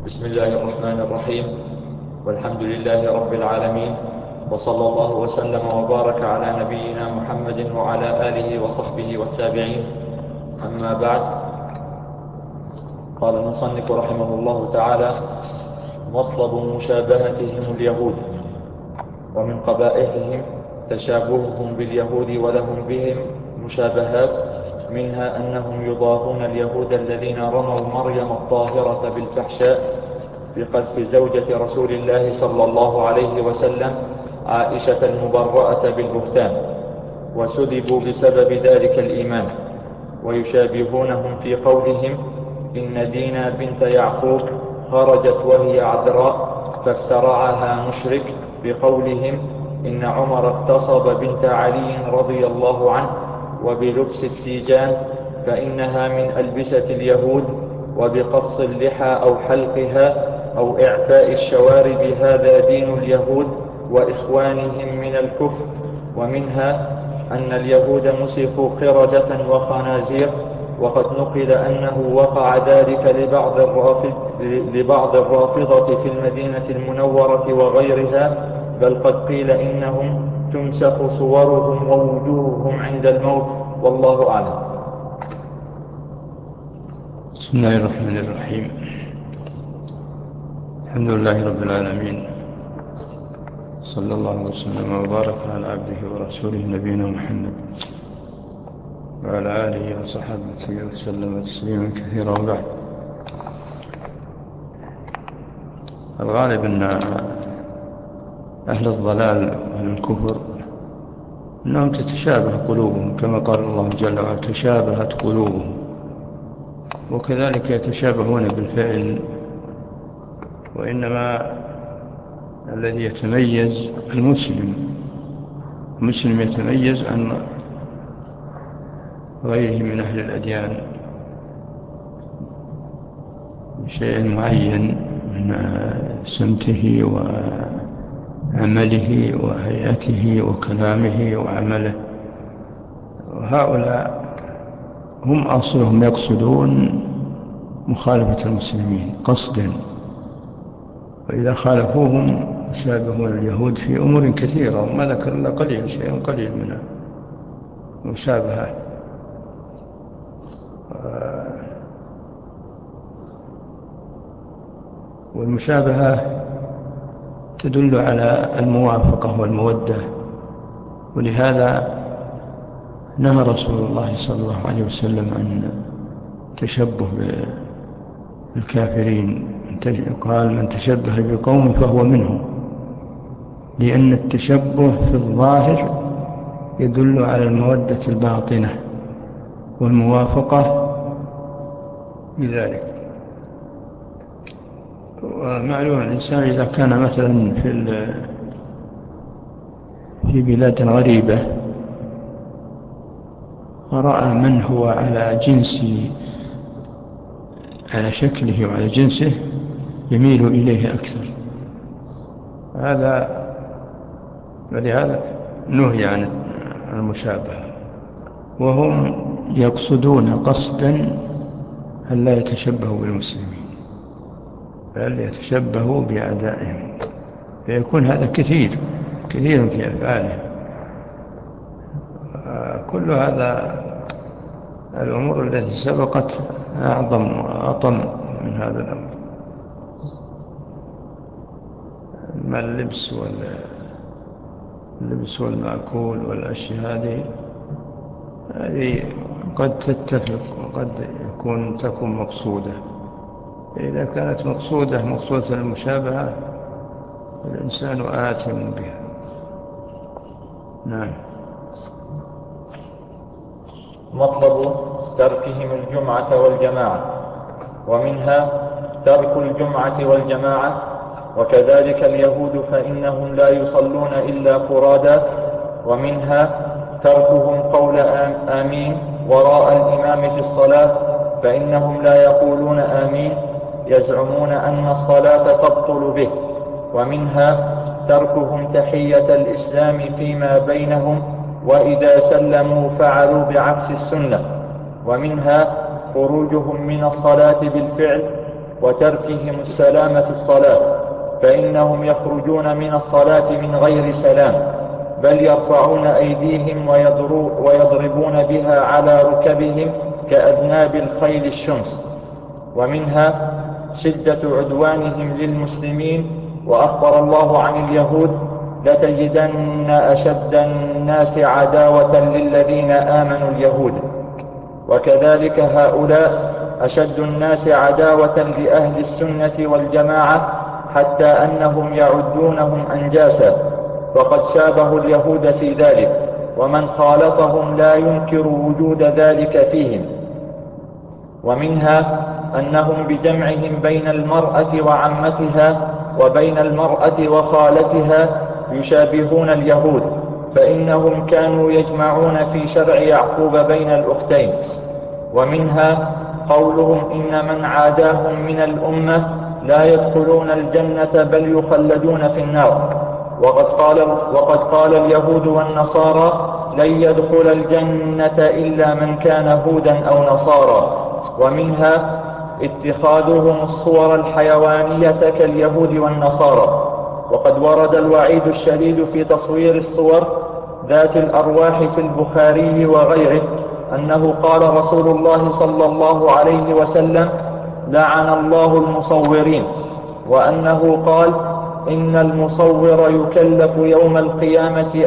بسم الله الرحمن الرحيم، والحمد لله رب العالمين، وصلى الله وسلم وبارك على نبينا محمد وعلى آله وصحبه والتابعين. أما بعد، قال المصنف رحمه الله تعالى: مطلب مشابهتهم اليهود، ومن قبائحهم تشابههم باليهود ولهم بهم مشابهات، منها أنهم يضاهون اليهود الذين رموا مريم الطاهرة بالفحشاء بقذف زوجة رسول الله صلى الله عليه وسلم عائشة المبرأة بالبهتان، وسلبوا بسبب ذلك الإيمان. ويشابهونهم في قولهم: إن دينا بنت يعقوب خرجت وهي عذراء فافترعها مشرك، بقولهم: إن عمر اغتصب بنت علي رضي الله عنه، وبلبس التيجان فإنها من ألبسة اليهود، وبقص اللحى أو حلقها أو إعفاء الشوارب هذا دين اليهود وإخوانهم من الكفر. ومنها أن اليهود مسخوا قردة وخنازير، وقد نقل أنه وقع ذلك لبعض الرافضة في المدينة المنورة وغيرها، بل قد قيل إنهم تمسخ صورهم ووجوههم عند الموت، والله أعلم. بسم الله الرحمن الرحيم. الحمد لله رب العالمين، صلى الله وسلم وبارك على عبده ورسوله نبينا محمد وعلى آله وصحبه وسلم تسليما كثيرا. وبعد، الغالب أن أهل الضلال وأهل الكفر أنهم تتشابه قلوبهم، كما قال الله جل وعلا: تشابهت قلوبهم. وكذلك يتشابهون بالفعل، وإنما الذي يتميز المسلم يتميز عن غيره من أهل الأديان بشيء معين من سمته وعمله وهيئته وكلامه وعمله. وهؤلاء هم أصلهم يقصدون مخالفة المسلمين قصدا، وإذا خالفوهم يشابهون اليهود في أمور كثيرة، وما ذكر إلا قليل، شيء قليل من المشابهة. والمشابهة تدل على الموافقة والمودة، ولهذا نهى رسول الله صلى الله عليه وسلم عن التشبه بالكافرين. قال: من تشبه بقوم فهو منهم، لأن التشبه في الظاهر يدل على المودة الباطنة والموافقة لذلك. ومعلوم الإنسان إذا كان مثلا في بلاد غريبة ورأى من هو على جنسه، على شكله وعلى جنسه، يميل إليه أكثر. ولهذا نهي عن المشابهة. وهم يقصدون قصدا أن لا يتشبهوا بالمسلمين، بل يتشبهوا بأعدائهم، فيكون هذا كثير في أفعالهم. كل هذا الأمور التي سبقت أعظم وأطم من هذا الأمر. ما اللبس والمأكول والأشياء هذه قد تتفق وقد تكون مقصودة. إذا كانت مقصودة المشابهة، الإنسان آثم بها. نعم. مطلب تركهم الجمعة والجماعة، ومنها ترك الجمعة والجماعة. وكذلك اليهود فإنهم لا يصلون إلا فرادا. ومنها تركهم قول آمين وراء الإمام في الصلاة، فإنهم لا يقولون آمين، يزعمون أن الصلاة تبطل به. ومنها تركهم تحية الإسلام فيما بينهم، وإذا سلموا فعلوا بعكس السنة. ومنها خروجهم من الصلاة بالفعل، وتركهم السلام في الصلاة، فإنهم يخرجون من الصلاة من غير سلام، بل يرفعون أيديهم ويضربون بها على ركبهم كأذناب الخيل الشمس. ومنها شدة عدوانهم للمسلمين. وأخبر الله عن اليهود: لتجدن أشد الناس عداوة للذين آمنوا اليهود. وكذلك هؤلاء أشد الناس عداوة لأهل السنة والجماعة، حتى أنهم يعدونهم أنجاسا، وقد شابهوا اليهود في ذلك، ومن خالطهم لا ينكر وجود ذلك فيهم. ومنها أنهم بجمعهم بين المرأة وعمتها وبين المرأة وخالتها يشابهون اليهود، فإنهم كانوا يجمعون في شرع يعقوب بين الأختين. ومنها قولهم: إن من عاداهم من الأمة لا يدخلون الجنة بل يخلدون في النار. وقد قال اليهود والنصارى: لن يدخل الجنة إلا من كان هودا أو نصارى. ومنها اتخاذهم الصور الحيوانية كاليهود والنصارى. وقد ورد الوعيد الشديد في تصوير الصور ذات الأرواح في البخاري وغيره، أنه قال رسول الله صلى الله عليه وسلم: لعن الله المصورين. وأنه قال: إن المصور يكلف يوم القيامة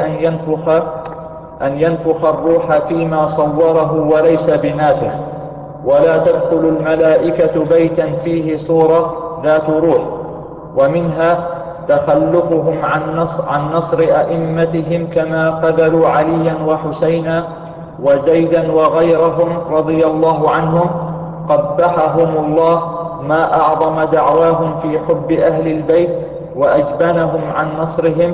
أن ينفخ الروح فيما صوره وليس بنافخ. ولا تدخل الملائكة بيتا فيه صورة ذات روح. ومنها تخلفهم عن نصر أئمتهم، كما خذلوا عليا وحسينا وزيدا وغيرهم رضي الله عنهم، قبحهم الله، ما أعظم دعواهم في حب أهل البيت وأجبنهم عن نصرهم.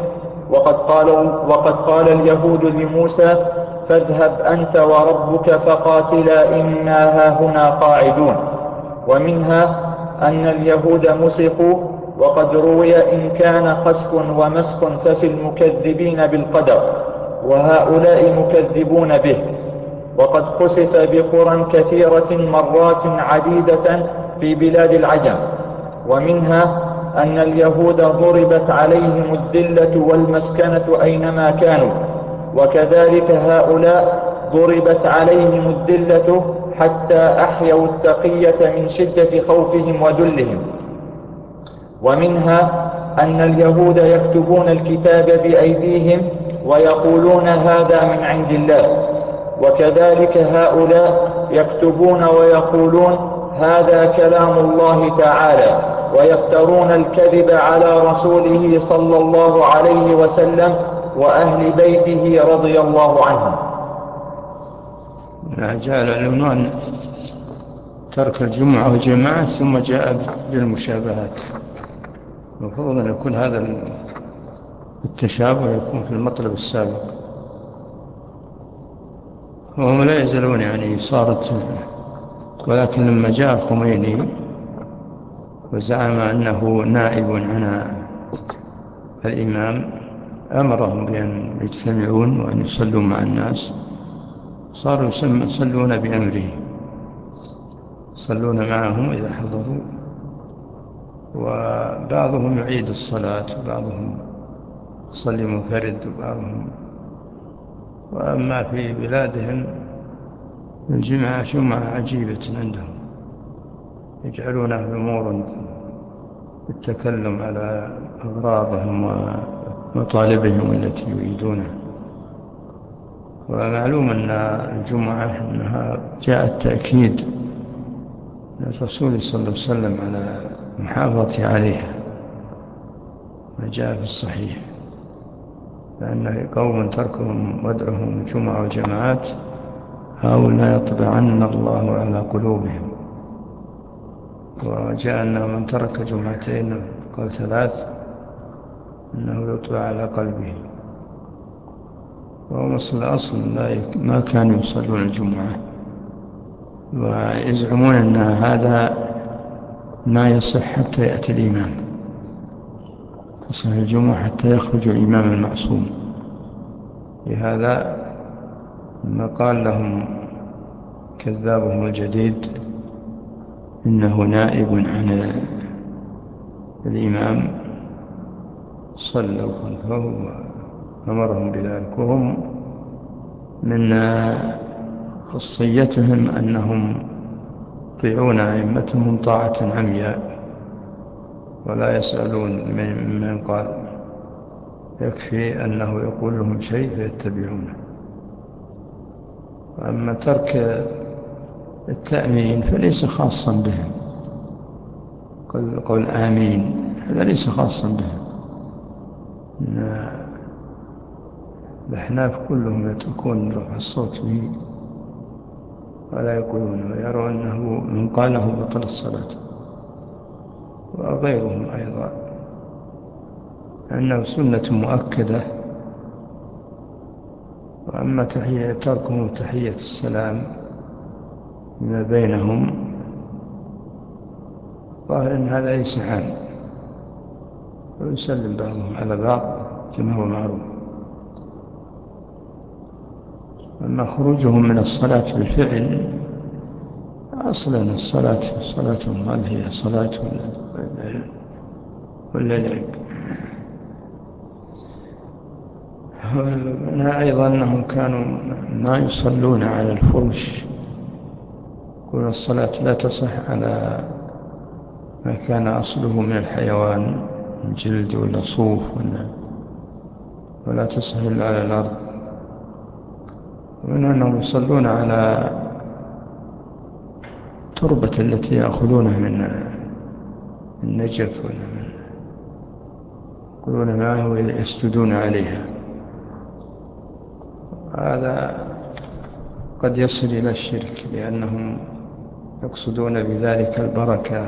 وقد قال اليهود لموسى: فاذهب أنت وربك فقاتلا إنا هاهنا قاعدون. ومنها أن اليهود مسخوا، وقد روي: إن كان خسف ومسخ ففي المكذبين بالقدر، وهؤلاء مكذبون به. وقد خسف بقرى كثيرة مرات عديدة في بلاد العجم. ومنها أن اليهود ضربت عليهم الذلة والمسكنة أينما كانوا، وكذلك هؤلاء ضربت عليهم الذلة حتى أحيوا التقية من شدة خوفهم وذلهم. ومنها أن اليهود يكتبون الكتاب بأيديهم ويقولون هذا من عند الله، وكذلك هؤلاء يكتبون ويقولون هذا كلام الله تعالى، ويفترون الكذب على رسوله صلى الله عليه وسلم وأهل بيته رضي الله عنهم. جاء العنوان ترك الجمعة والجماعة، ثم جاء بالمشابهات. المفروض أن يكون هذا التشابه يكون في المطلب السابق، وهم لا يزالون يعني صارت. ولكن لما جاء الخميني وزعم أنه نائب عن الإمام، أمرهم بأن يجتمعون وأن يصلوا مع الناس، صاروا يصلون بأمره، يصلون معهم إذا حضروا، وبعضهم يعيد الصلاة وبعضهم يصلي منفرد وبعضهم. وأما في بلادهم الجمعة جمعة عجيبة عندهم، يجعلونها أمورا بالتكلم على أغراضهم ومطالبهم التي يريدونها. ومعلوم أن الجمعة أنها جاء التأكيد من الرسول صلى الله عليه وسلم على المحافظة عليها، ما جاء في الصحيح، لأن قوم تركهم ودعهم الجمعة والجماعات هؤلاء يطبعن الله على قلوبهم. وجاء أن من ترك جمعتين قال 3 أنه يطبع على قلبه. وهم أصل ما كانوا يصلون الجمعة، ويزعمون أن هذا ما يصح حتى يأتي الإمام، تصح الجمعة حتى يخرج الإمام المعصوم. لهذا ما قال لهم كذابهم الجديد إنه نائب عن الإمام، صلوا خلفه وأمرهم بذلك. وهم من خصيتهم أنهم يطيعون أئمتهم طاعة عمياء ولا يسألون من قال، يكفي أنه يقول لهم شيء فيتبعونه. أما ترك التأمين فليس خاصا بهم، قول آمين هذا ليس خاصا بهم. الأحناف كلهم يتركون رفع الصوت به ولا يقولون، ويرون أنه من قاله بطل الصلاة، وغيرهم أيضا أنه سنة مؤكدة. وأما تركهم تحية السلام فيما بينهم ظاهر أن هذا ليس عام، ويسلم بعضهم على بعض كما هو معروف. أما خروجهم من الصلاة بالفعل، أصلا الصلاة هل هي صلاة ولا لعب؟ منها أيضا أنهم كانوا ما يصلون على الفرش، يقول الصلاة لا تصح على ما كان أصله من الحيوان، من جلد ولا صوف ولا تصح إلا على الأرض. ومن أنهم يصلون على تربة التي يأخذونها من النجف يقولون معه ويسجدون عليها. هذا قد يصل إلى الشرك، لأنهم يقصدون بذلك البركة.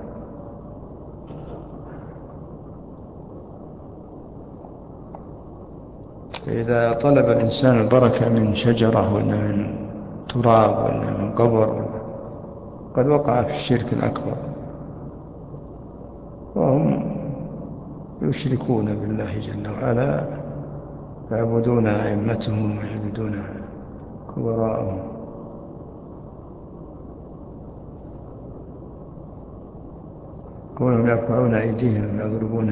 إذا طلب الإنسان البركة من شجرة ولا من تراب ولا من قبر قد وقع في الشرك الأكبر، وهم يشركون بالله جل وعلا، يعبدون أئمتهم ويعبدون كبراءهم. كونهم يرفعون أيديهم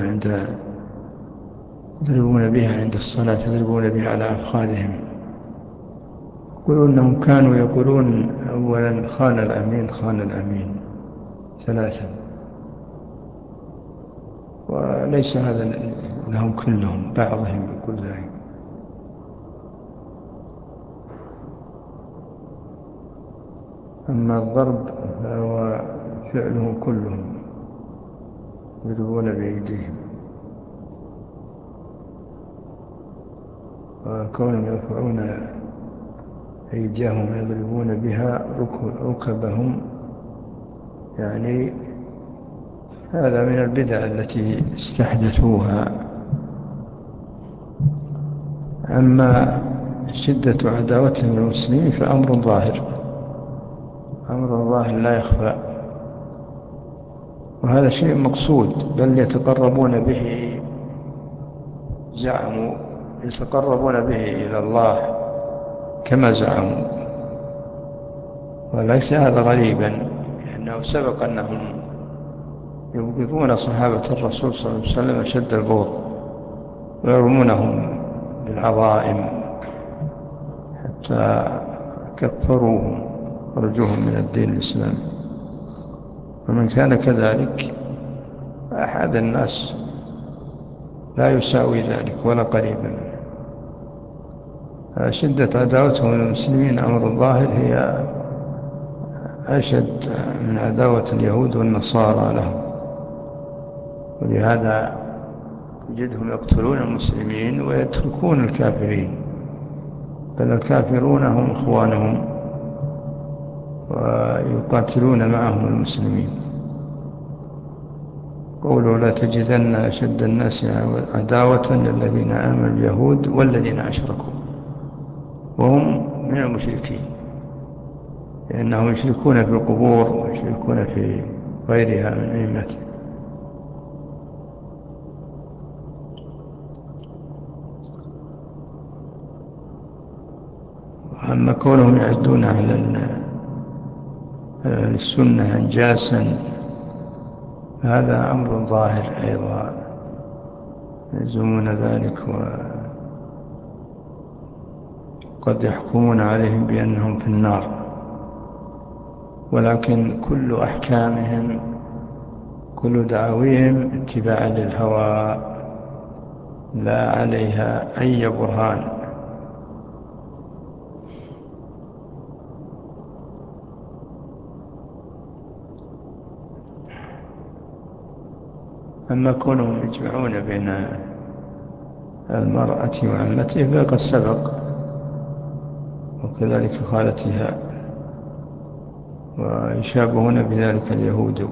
يضربون بها عند الصلاة، يضربون بها على أفخاذهم. يقولون أنهم كانوا يقولون أولا خان الأمين ثلاثا، وليس هذا لهم كلهم، بعضهم يقول ذلك. أما الضرب فهو فعلهم كلهم، يضربون بأيديهم. وكونهم يرفعون أيديهم يضربون بها ركبهم، يعني هذا من البدع التي استحدثوها. أما شدة عداوتهم للمسلمين فأمر ظاهر لا يخفى، وهذا شيء مقصود، بل يتقربون به، زعموا يتقربون به إلى الله كما زعموا. وليس هذا غريبا، لأنه سبق أنهم يبغضون صحابة الرسول صلى الله عليه وسلم أشد البغض، ويرمونهم بالعظائم حتى كفروهم، خرجوهم من الدين الإسلامي. ومن كان كذلك أحد الناس لا يساوي ذلك ولا قريبا. شدة عداوتهم للمسلمين أمر الظاهر هي أشد من عداوة اليهود والنصارى لهم، ولهذا تجدهم يقتلون المسلمين ويتركون الكافرين، بل الكافرون هم إخوانهم ويقاتلون معهم المسلمين. قولوا لا تجدن أشد الناس عداوة للذين آمنوا اليهود والذين أشركوا، وهم من المشركين، لأنهم يشركون في القبور ويشركون في غيرها من أئمته. أما كونهم يعدون على للسنة أنجاسا، هذا أمر ظاهر أيضا يلزمون ذلك، وقد يحكمون عليهم بأنهم في النار، ولكن كل أحكامهم كل دعويهم اتباعا للهوى لا عليها أي برهان. أما كونهم يجمعون بين المرأة وعمته فقد سبق، وكذلك خالتها، ويشابهون بذلك اليهود.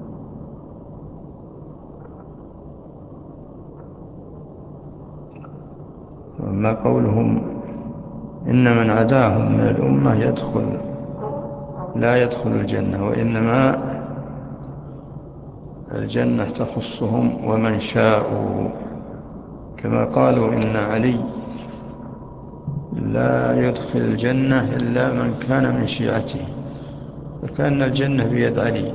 وما قولهم إن من عداهم من الأمة لا يدخل الجنة، وإنما الجنة تخصهم ومن شاءوا، كما قالوا إن علي لا يدخل الجنة إلا من كان من شيعته، فكأن الجنة بيد علي.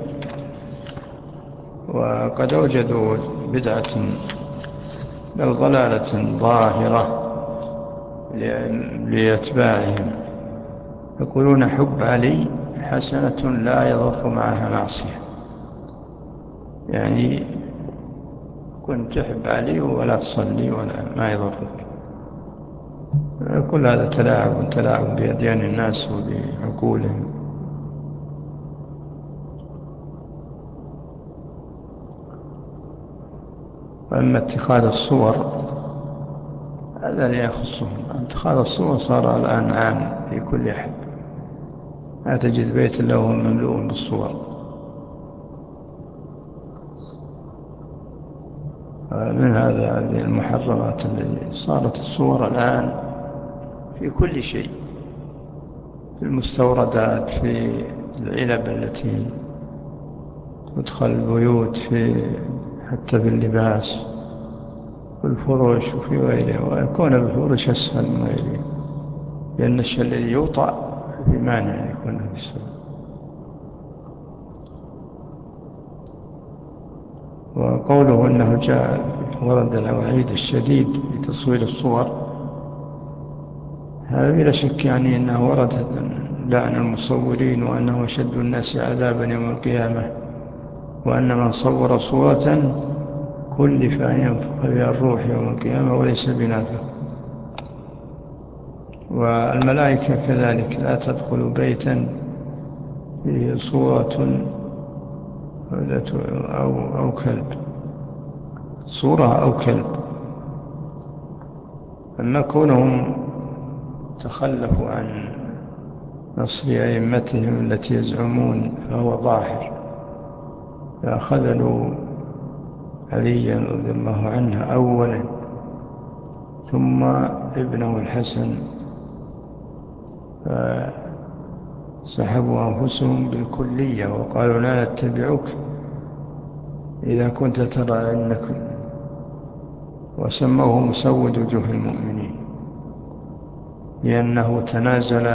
وقد أوجدوا بدعة بل ضلالة ظاهرة لأتباعهم، يقولون حب علي حسنة لا يضر معها معصية، يعني كنت تحب علي ولا تصلي ولا ما يضرك. كل هذا تلاعب بأديان الناس وبعقولهم. أما اتخاذ الصور هذا لا يخصهم، اتخاذ الصور صار الآن عام في كل أحد، لا تجد بيت إلا هو مملوء بالصور. من هذه المحرمات التي صارت الصور الآن في كل شيء، في المستوردات، في العلب التي تدخل البيوت، حتى في اللباس، في الفرش وفي غيره، ويكون الفرش أسهل من غيره، لأن الشيء الذي يوطأ في مانع يكون في السوء. وقوله أنه ورد الوعيد الشديد في تصوير الصور، هذا بلا شك يعني أنه ورد لعن المصورين، وأنه أشد الناس عذابا يوم القيامة، وأن من صور صورة كلف أن ينفخ فيها الروح يوم القيامة وليس بنافخ. والملائكة كذلك لا تدخل بيتا فيه صورة أو كلب، صورة أو كلب. أما كونهم تخلفوا عن نصر أئمتهم التي يزعمون فهو ظاهر، فخذلوا عليا رضي الله عنه أولا، ثم ابنه الحسن، فسحبوا أنفسهم بالكلية وقالوا لا نتبعك إذا كنت ترى أنك، وسموه مسود وجوه المؤمنين، لأنه تنازل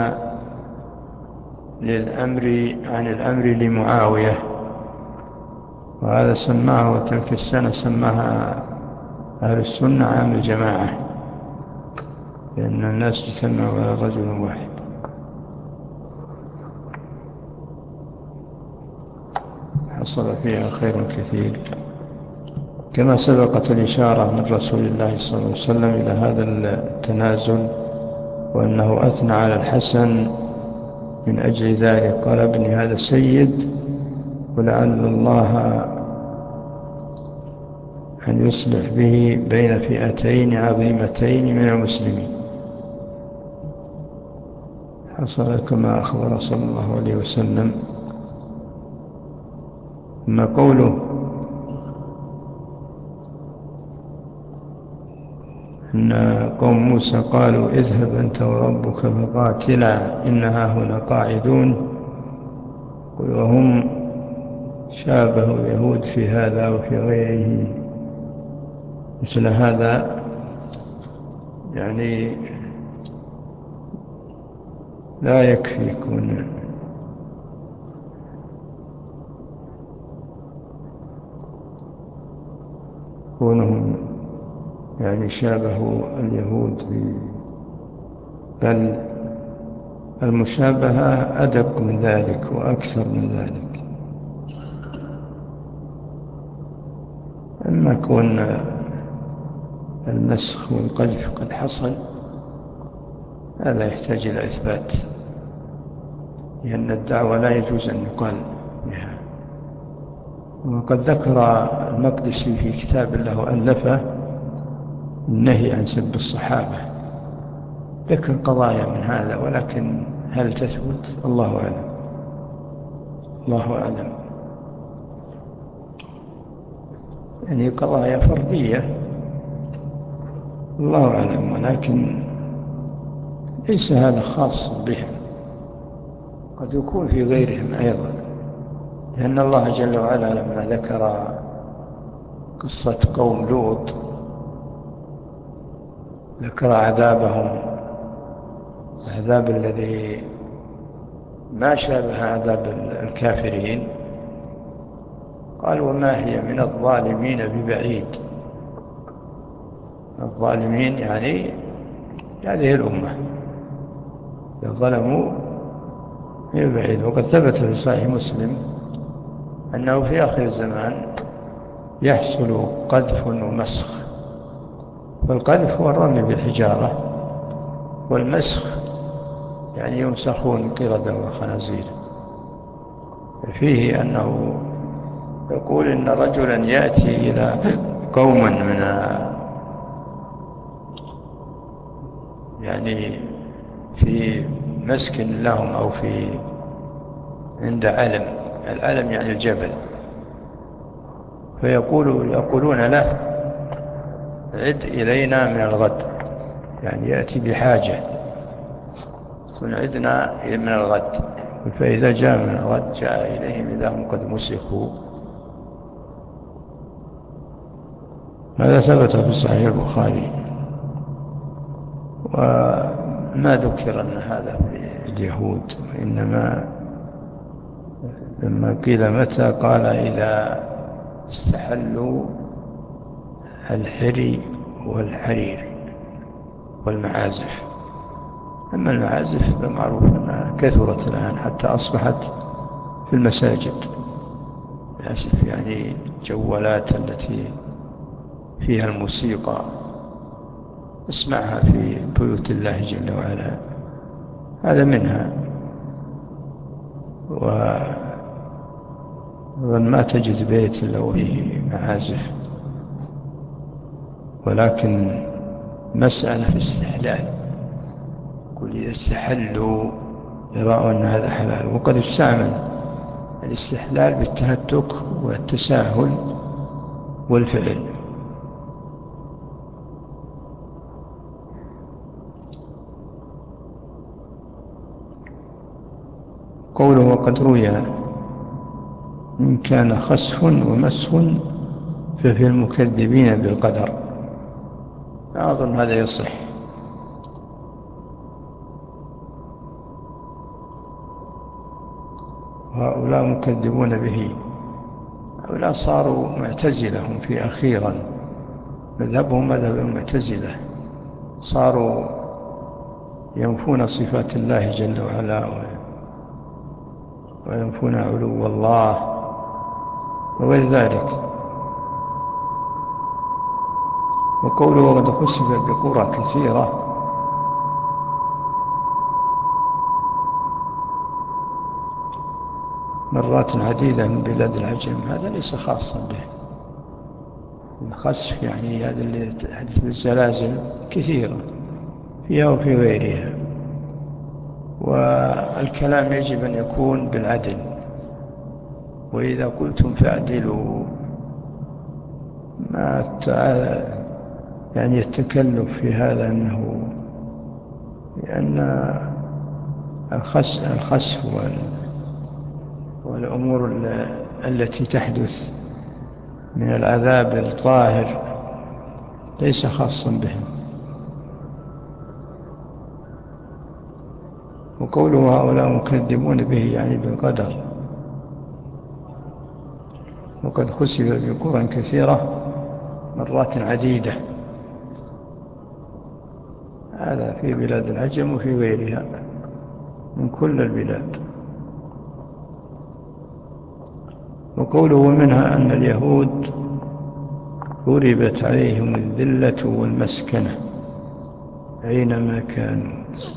عن الأمر لمعاوية، وهذا سماه، وتلك السنة سماها أهل السنة عام الجماعة، لأن الناس اجتمعوا على رجل واحد. حصل فيها خير كثير، كما سبقت الإشارة من رسول الله صلى الله عليه وسلم إلى هذا التنازل، وأنه أثنى على الحسن من أجل ذلك، قال ابني هذا سيد، ولعل الله أن يصلح به بين فئتين عظيمتين من المسلمين. حصل كما أخبر صلى الله عليه وسلم. أما قوله أن قوم موسى قالوا اذهب أنت وربك فقاتلا إنها هنا قاعدون، وهم شابهوا اليهود في هذا وفي غيره. مثل هذا يعني لا يكفي يكون كونهم يعني شابهوا اليهود بل المشابهة أدق من ذلك وأكثر من ذلك. أما كون المسخ والقذف قد حصل هذا يحتاج إلى إثبات، لأن الدعوة لا يجوز أن يقال بها. وقد ذكر المقدسي في كتاب له ألفه النهي عن سب الصحابة، ذكر قضايا من هذا، ولكن هل تثبت؟ الله أعلم. الله أعلم. يعني قضايا فردية الله أعلم، ولكن ليس هذا خاص بهم، قد يكون في غيرهم أيضا، لأن الله جل وعلا لما ذكر قصة قوم لوط ذكر عذابهم، العذاب الذي ما شابه عذاب الكافرين، قال وما هي من الظالمين ببعيد. الظالمين يعني هذه الأمة ظلموا ببعيد. وقد ثبت في صحيح مسلم أنه في آخر الزمان يحصل قذف ومسخ، فالقذف هو الرمي بالحجارة، والمسخ يعني يمسخون قردة وخنازير. فيه أنه يقول إن رجلا يأتي إلى قوم من يعني في مسكن لهم أو في عند علم، العلم يعني الجبل، يقولون له عد إلينا من الغد، يعني يأتي بحاجة، كن عدنا من الغد. فإذا جاء من الغد جاء إليهم إذا هم قد مسخوا. هذا ثبت في صحيح البخاري. وما ذكر أن هذا في اليهود، وإنما لما قيل متى قال إذا استحلوا الحري والحرير والمعازف. أما المعازف فمعروف أنها كثرت الآن حتى أصبحت في المساجد للأسف، يعني جوالات التي فيها الموسيقى اسمعها في بيوت الله جل وعلا، هذا منها. وما تجد بيت إلا وفيه معازف، ولكن مسألة في استحلال، يقول إذا استحلوا يرون أن هذا حلال. وقد استعمل الاستحلال بالتهتك والتساهل والفعل. قوله وقد روي إن كان خسف ومسخ ففي المكذبين بالقدر، أظن هذا يصح. هؤلاء مكذبون به، هؤلاء صاروا معتزلة هم في أخيرا، مذهبهم مذهب المعتزلة، صاروا ينفون صفات الله جل وعلا وينفون علو الله وغير ذلك. وقوله وقد خسف بقرى كثيرة، مرات عديدة من بلاد العجم، هذا ليس خاصا به. الخسف يعني هذا اللي تحدث بالزلازل كثيرة فيها وفي غيرها. والكلام يجب أن يكون بالعدل، وإذا قلتم فاعدلوا، ما يعني التكلف في هذا أنه لأن الخسف والأمور التي تحدث من العذاب الظاهر ليس خاصا بهم. وقوله هؤلاء مكذبون به يعني بالقدر. وقد خسف بقرى كثيرة مرات عديدة. هذا في بلاد العجم وفي غيرها من كل البلاد. وقوله منها أن اليهود ضربت عليهم الذلة والمسكنة أينما كانوا،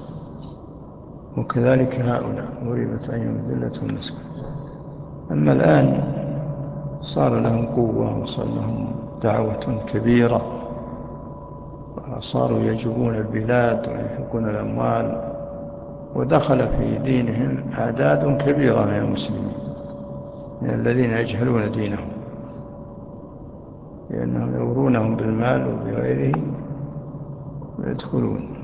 وكذلك هؤلاء ضربت عليهم الذلة والمسكنة. أما الآن صار لهم قوة وصار لهم دعوة كبيرة، وصاروا يجوبون البلاد وينفقون الأموال، ودخل في دينهم أعداد كبيرة من المسلمين، من الذين يجهلون دينهم، لأنهم يورونهم بالمال وبغيره ويدخلون.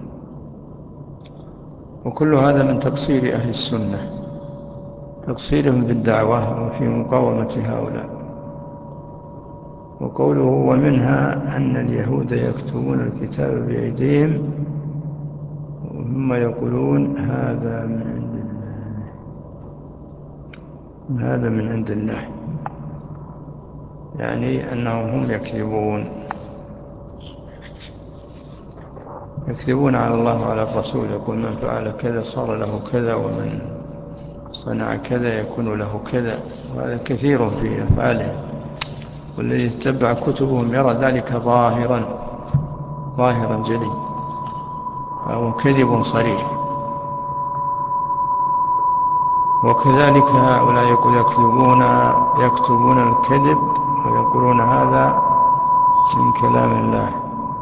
وكل هذا من تقصير أهل السنة، تقصيرهم بالدعوة وفي مقاومة هؤلاء. وقوله ومنها أن اليهود يكتبون الكتاب بأيديهم ثم يقولون هذا من عند الله، هذا من عند الله، يعني أنهم هم يكذبون على الله وعلى الرسول. يقول من فعل كذا صار له كذا، ومن صنع كذا يكون له كذا، وهذا كثير في أفعاله. والذي يتبع كتبهم يرى ذلك ظاهرا جلي، فهو كذب صريح. وكذلك هؤلاء يقول يكتبون الكذب ويقولون هذا من كلام الله.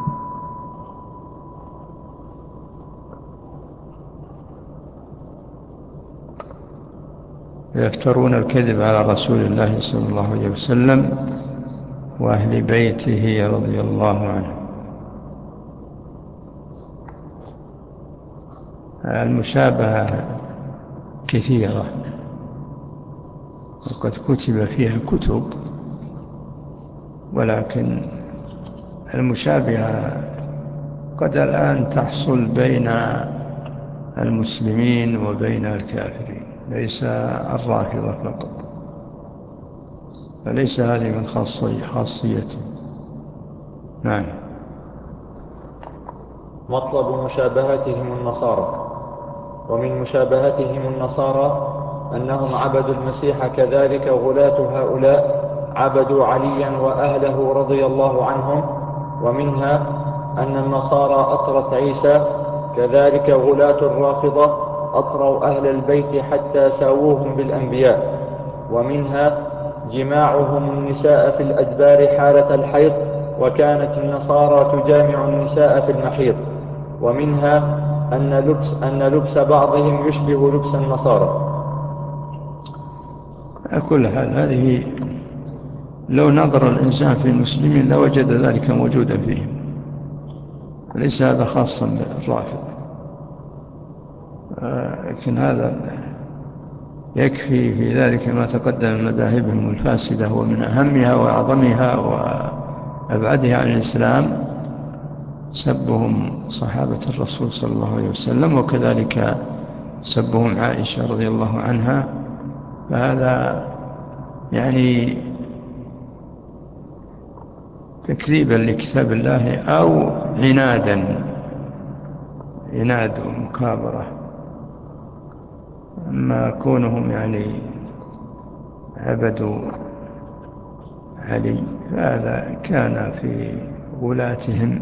يفترون الكذب على رسول الله صلى الله عليه وسلم وأهل بيته رضي الله عنه. المشابهة كثيرة وقد كتب فيها كتب، ولكن المشابهة قد الآن تحصل بين المسلمين وبين الكافرين، ليس الرافضة فقط، فليس هذه من خاصيته. نعم. مطلب مشابهتهم النصارى. ومن مشابهتهم النصارى أنهم عبدوا المسيح، كذلك غلاة هؤلاء عبدوا عليا وأهله رضي الله عنهم. ومنها أن النصارى أطرت عيسى، كذلك غلاة الرافضة أطروا أهل البيت حتى ساووهم بالأنبياء. ومنها جماعهم النساء في الأدبار حالة الحيض، وكانت النصارى تجامع النساء في المحيض. ومنها أن لبس بعضهم يشبه لبس النصارى. كل هذه لو نظر الإنسان في المسلمين لوجد ذلك موجودا فيهم، ليس هذا خاصا بالرافضة. لكن هذا يكفي في ذلك ما تقدم من مذاهبهم الفاسدة، ومن أهمها وأعظمها وأبعدها عن الإسلام سبهم صحابة الرسول صلى الله عليه وسلم، وكذلك سبهم عائشة رضي الله عنها. فهذا يعني تكذيبا لكتاب الله أو عناد ومكابرة. أما كونهم يعني عبدوا علي فهذا كان في غلاتهم،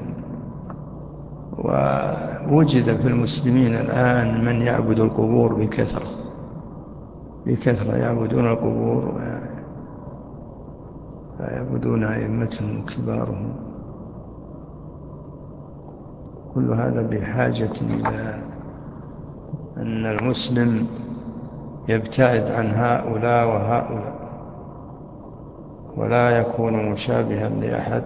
ووجد في المسلمين الآن من يعبد القبور بكثرة يعبدون القبور ويعبدون أئمتهم وكبارهم. كل هذا بحاجة إلى أن المسلم يبتعد عن هؤلاء وهؤلاء، ولا يكون مشابها لأحد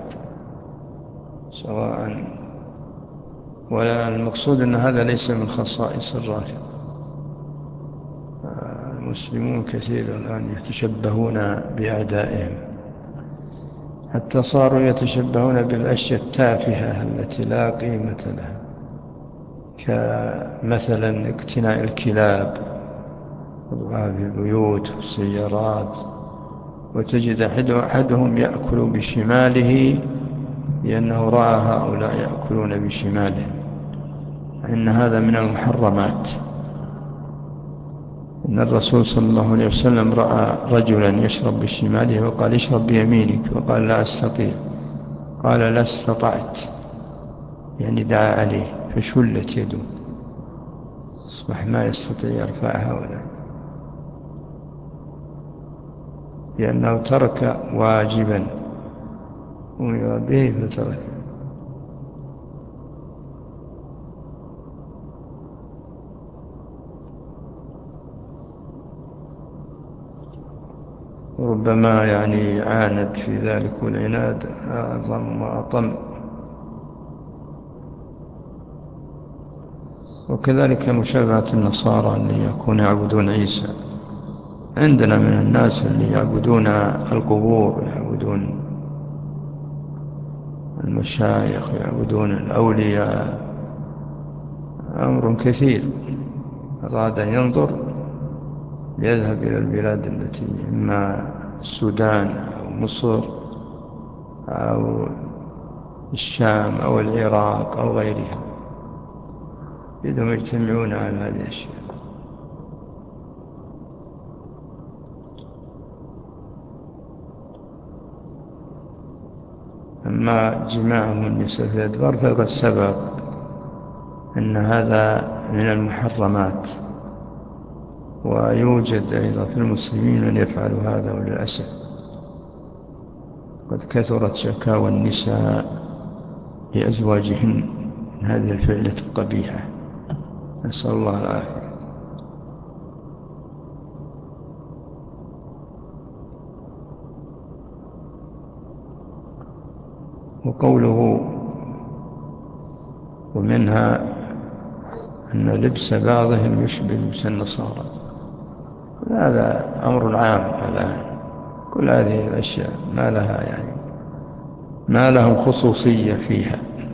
سواء. ولا المقصود أن هذا ليس من خصائص الرافضة. المسلمون كثير الآن يتشبهون بأعدائهم، حتى صاروا يتشبهون بالأشياء التافهة التي لا قيمة لها، كمثلا اقتناء الكلاب وضعها في البيوت والسيارات، وتجد أحدهم يأكل بشماله لأنه رأى هؤلاء يأكلون بشماله، إن هذا من المحرمات. إن الرسول صلى الله عليه وسلم رأى رجلا يشرب بشماله وقال اشرب بيمينك، وقال لا أستطيع، قال لا استطعت، يعني دعا عليه فشلت يده، أصبح ما يستطيع يرفعها ولا، لأنه ترك واجبا أمر به فترك. ربما يعني عاند في ذلك، والعناد أعظم وأطم. وكذلك مشابهة النصارى اللي يكون يعبدون عيسى. عندنا من الناس اللي يعبدون القبور، يعبدون المشايخ، يعبدون الأولياء، أمر كثير. أراد أن ينظر يذهب إلى البلاد التي إما السودان أو مصر أو الشام أو العراق أو غيرها، بدهم يجتمعون على هذه الأشياء. أما جماعهم النساء في الأدبار فقد سبق أن هذا من المحرمات، ويوجد أيضا في المسلمين من يفعل هذا، وللأسف قد كثرت شكاوى النساء لأزواجهن من هذه الفعلة القبيحة، نسأل الله العافية. وقوله ومنها أن لبس بعضهم يشبه لبس النصارى، هذا أمر عام الآن. كل هذه الأشياء ما لها يعني ما لهم خصوصية فيها.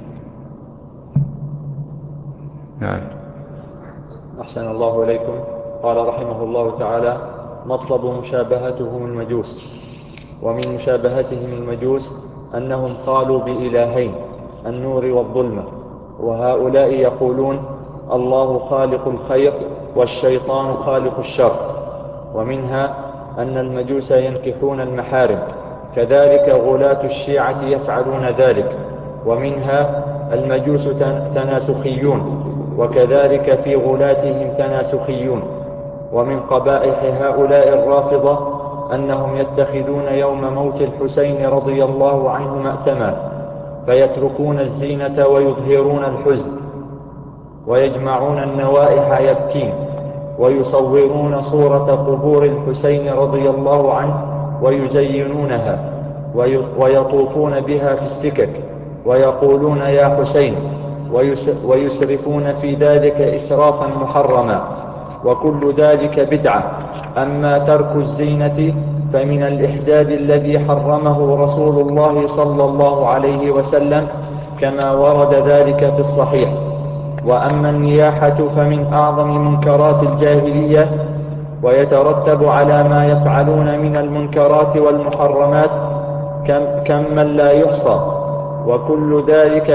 نعم. أحسن الله إليكم. قال رحمه الله تعالى: مطلب مشابهتهم المجوس. ومن مشابهتهم المجوس أنهم قالوا بإلهين، النور والظلمة، وهؤلاء يقولون الله خالق الخير والشيطان خالق الشر. ومنها أن المجوس ينكحون المحارم، كذلك غلاة الشيعة يفعلون ذلك. ومنها المجوس تناسخيون، وكذلك في غلاتهم تناسخيون. ومن قبائح هؤلاء الرافضة أنهم يتخذون يوم موت الحسين رضي الله عنه مأتما، فيتركون الزينة ويظهرون الحزن، ويجمعون النوائح يبكين، ويصورون صورة قبور الحسين رضي الله عنه ويزينونها، ويطوفون بها في السكك ويقولون يا حسين، ويسرفون في ذلك إسرافا محرما، وكل ذلك بدعة. أما ترك الزينة فمن الإحداد الذي حرمه رسول الله صلى الله عليه وسلم كما ورد ذلك في الصحيح. وأما النياحة فمن أعظم منكرات الجاهلية، ويترتب على ما يفعلون من المنكرات والمحرمات كم من لا يحصى، وكل ذلك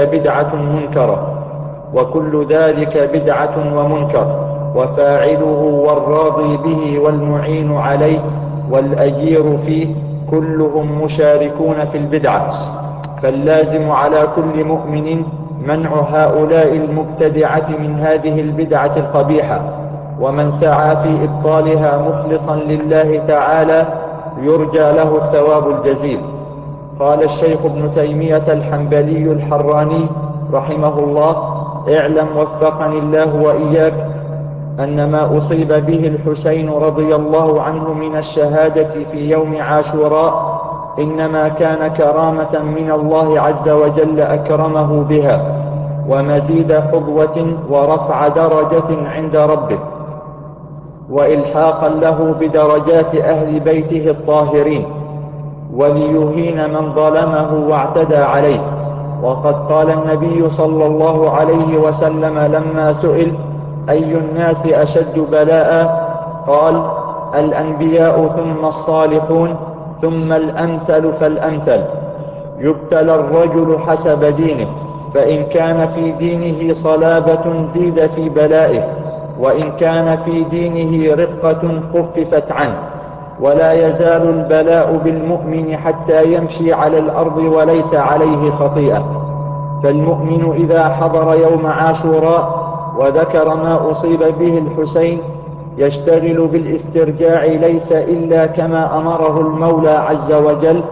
بدعة ومنكر، وفاعله والراضي به والمعين عليه والأجير فيه كلهم مشاركون في البدعة. فاللازم على كل مؤمن منع هؤلاء المبتدعة من هذه البدعة القبيحة، ومن سعى في إبطالها مخلصا لله تعالى يرجى له الثواب الجزيل. قال الشيخ ابن تيمية الحنبلي الحراني رحمه الله: اعلم وفقني الله وإياك أن ما أصيب به الحسين رضي الله عنه من الشهادة في يوم عاشوراء إنما كان كرامة من الله عز وجل أكرمه بها، ومزيد حظوة ورفع درجة عند ربه، وإلحاقا له بدرجات أهل بيته الطاهرين، وليهين من ظلمه واعتدى عليه. وقد قال النبي صلى الله عليه وسلم لما سئل: أي الناس أشد بلاء؟ قال: الأنبياء ثم الصالحون ثم الأمثل فالأمثل. يبتلى الرجل حسب دينه، فإن كان في دينه صلابة زيد في بلائه، وإن كان في دينه رقة خففت عنه. ولا يزال البلاء بالمؤمن حتى يمشي على الأرض وليس عليه خطيئة. فالمؤمن إذا حضر يوم عاشوراء وذكر ما أصيب به الحسين يشتغل بالاسترجاع، ليس إلا كما أمره المولى عز وجل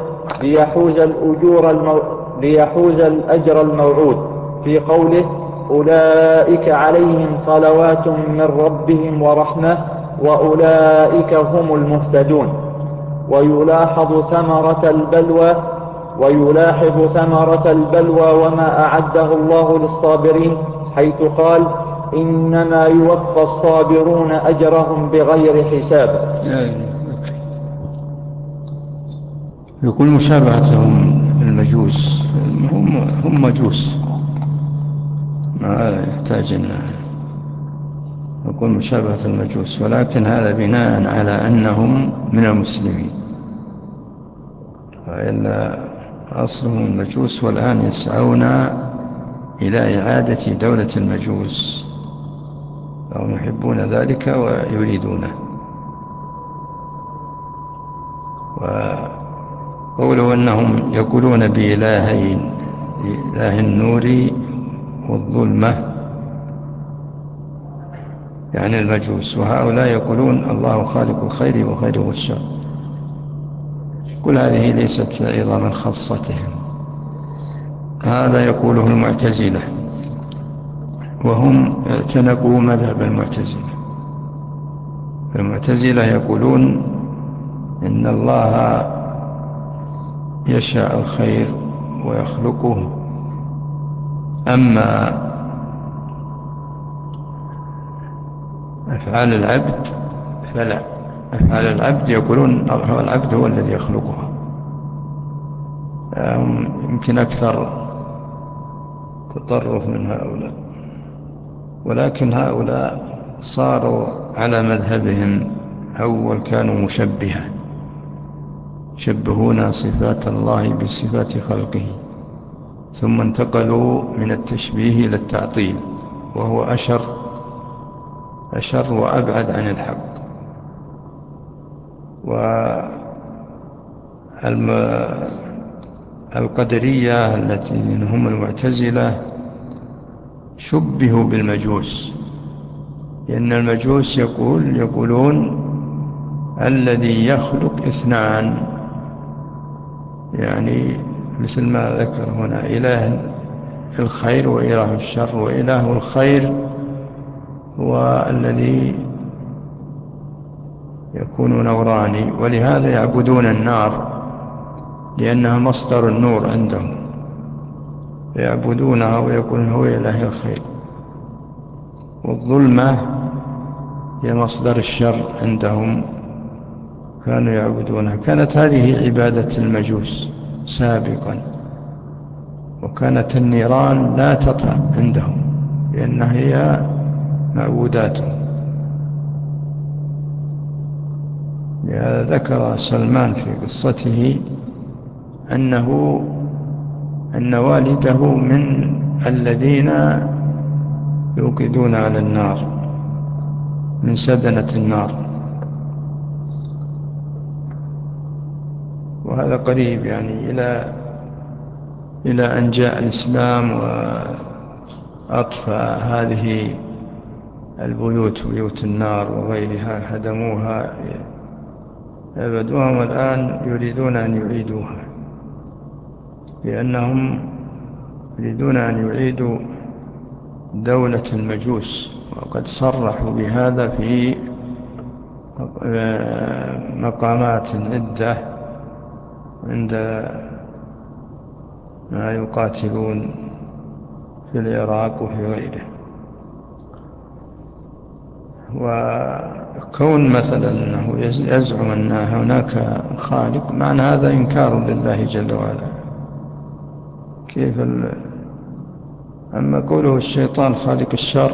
ليحوز الأجر الموعود في قوله: أولئك عليهم صلوات من ربهم ورحمة وأولئك هم المهتدون. ويلاحظ ثمرة البلوى وما أعده الله للصابرين، حيث قال: إنما يوفى الصابرون أجرهم بغير حساب. يقول مشابهتهم المجوس، هم مجوس، ما يحتاج أن يقول مشابهة المجوس، ولكن هذا بناء على أنهم من المسلمين، وإلا أصلهم المجوس، والآن يسعون إلى إعادة دولة المجوس، وهم يحبون ذلك ويريدونه. وقوله أنهم يقولون بإلهين، إله النور والظلمة، يعني المجوس، وهؤلاء يقولون الله خالق الخير وخالق الشر. كل هذه ليست أيضا من خاصتهم. هذا يقوله المعتزلة، وهم اعتنقوا مذهب المعتزلة. المعتزلة يقولون إن الله يشاء الخير ويخلقه، أما أفعال العبد فلا. أفعال العبد يقولون العبد هو الذي يخلقها. يمكن أكثر تطرف من هؤلاء، ولكن هؤلاء صاروا على مذهبهم. أول كانوا مشبهة، يشبهون صفات الله بصفات خلقه، ثم انتقلوا من التشبيه إلى التعطيل، وهو أشر وأبعد عن الحق. والقدرية التي هم المعتزلة شبهوا بالمجوس، لأن المجوس يقولون الذي يخلق اثنان، يعني مثل ما ذكر هنا: إله الخير وإله الشر، وإله الخير هو الذي يكون نوراني، ولهذا يعبدون النار لأنها مصدر النور عندهم، يعبدونها ويقولون هو إله الخير. والظلمة هي مصدر الشر عندهم، كانوا يعبدونها. كانت هذه عبادة المجوس سابقا، وكانت النيران لا تطلع عندهم لأنها هي معبوداتهم. لهذا ذكر سلمان في قصته أن والده من الذين يوقدون على النار، من سدنة النار. وهذا قريب يعني إلى أن جاء الإسلام وأطفأ هذه البيوت، بيوت النار وغيرها، هدموها أبدوها، والآن يريدون أن يعيدوها، لأنهم يريدون أن يعيدوا دولة المجوس، وقد صرحوا بهذا في مقامات عدة عند ما يقاتلون في العراق وفي غيره. وكون مثلا أنه يزعم أن هناك خالق، معنى هذا إنكار لله جل وعلا. كيف أما قوله الشيطان خالق الشر،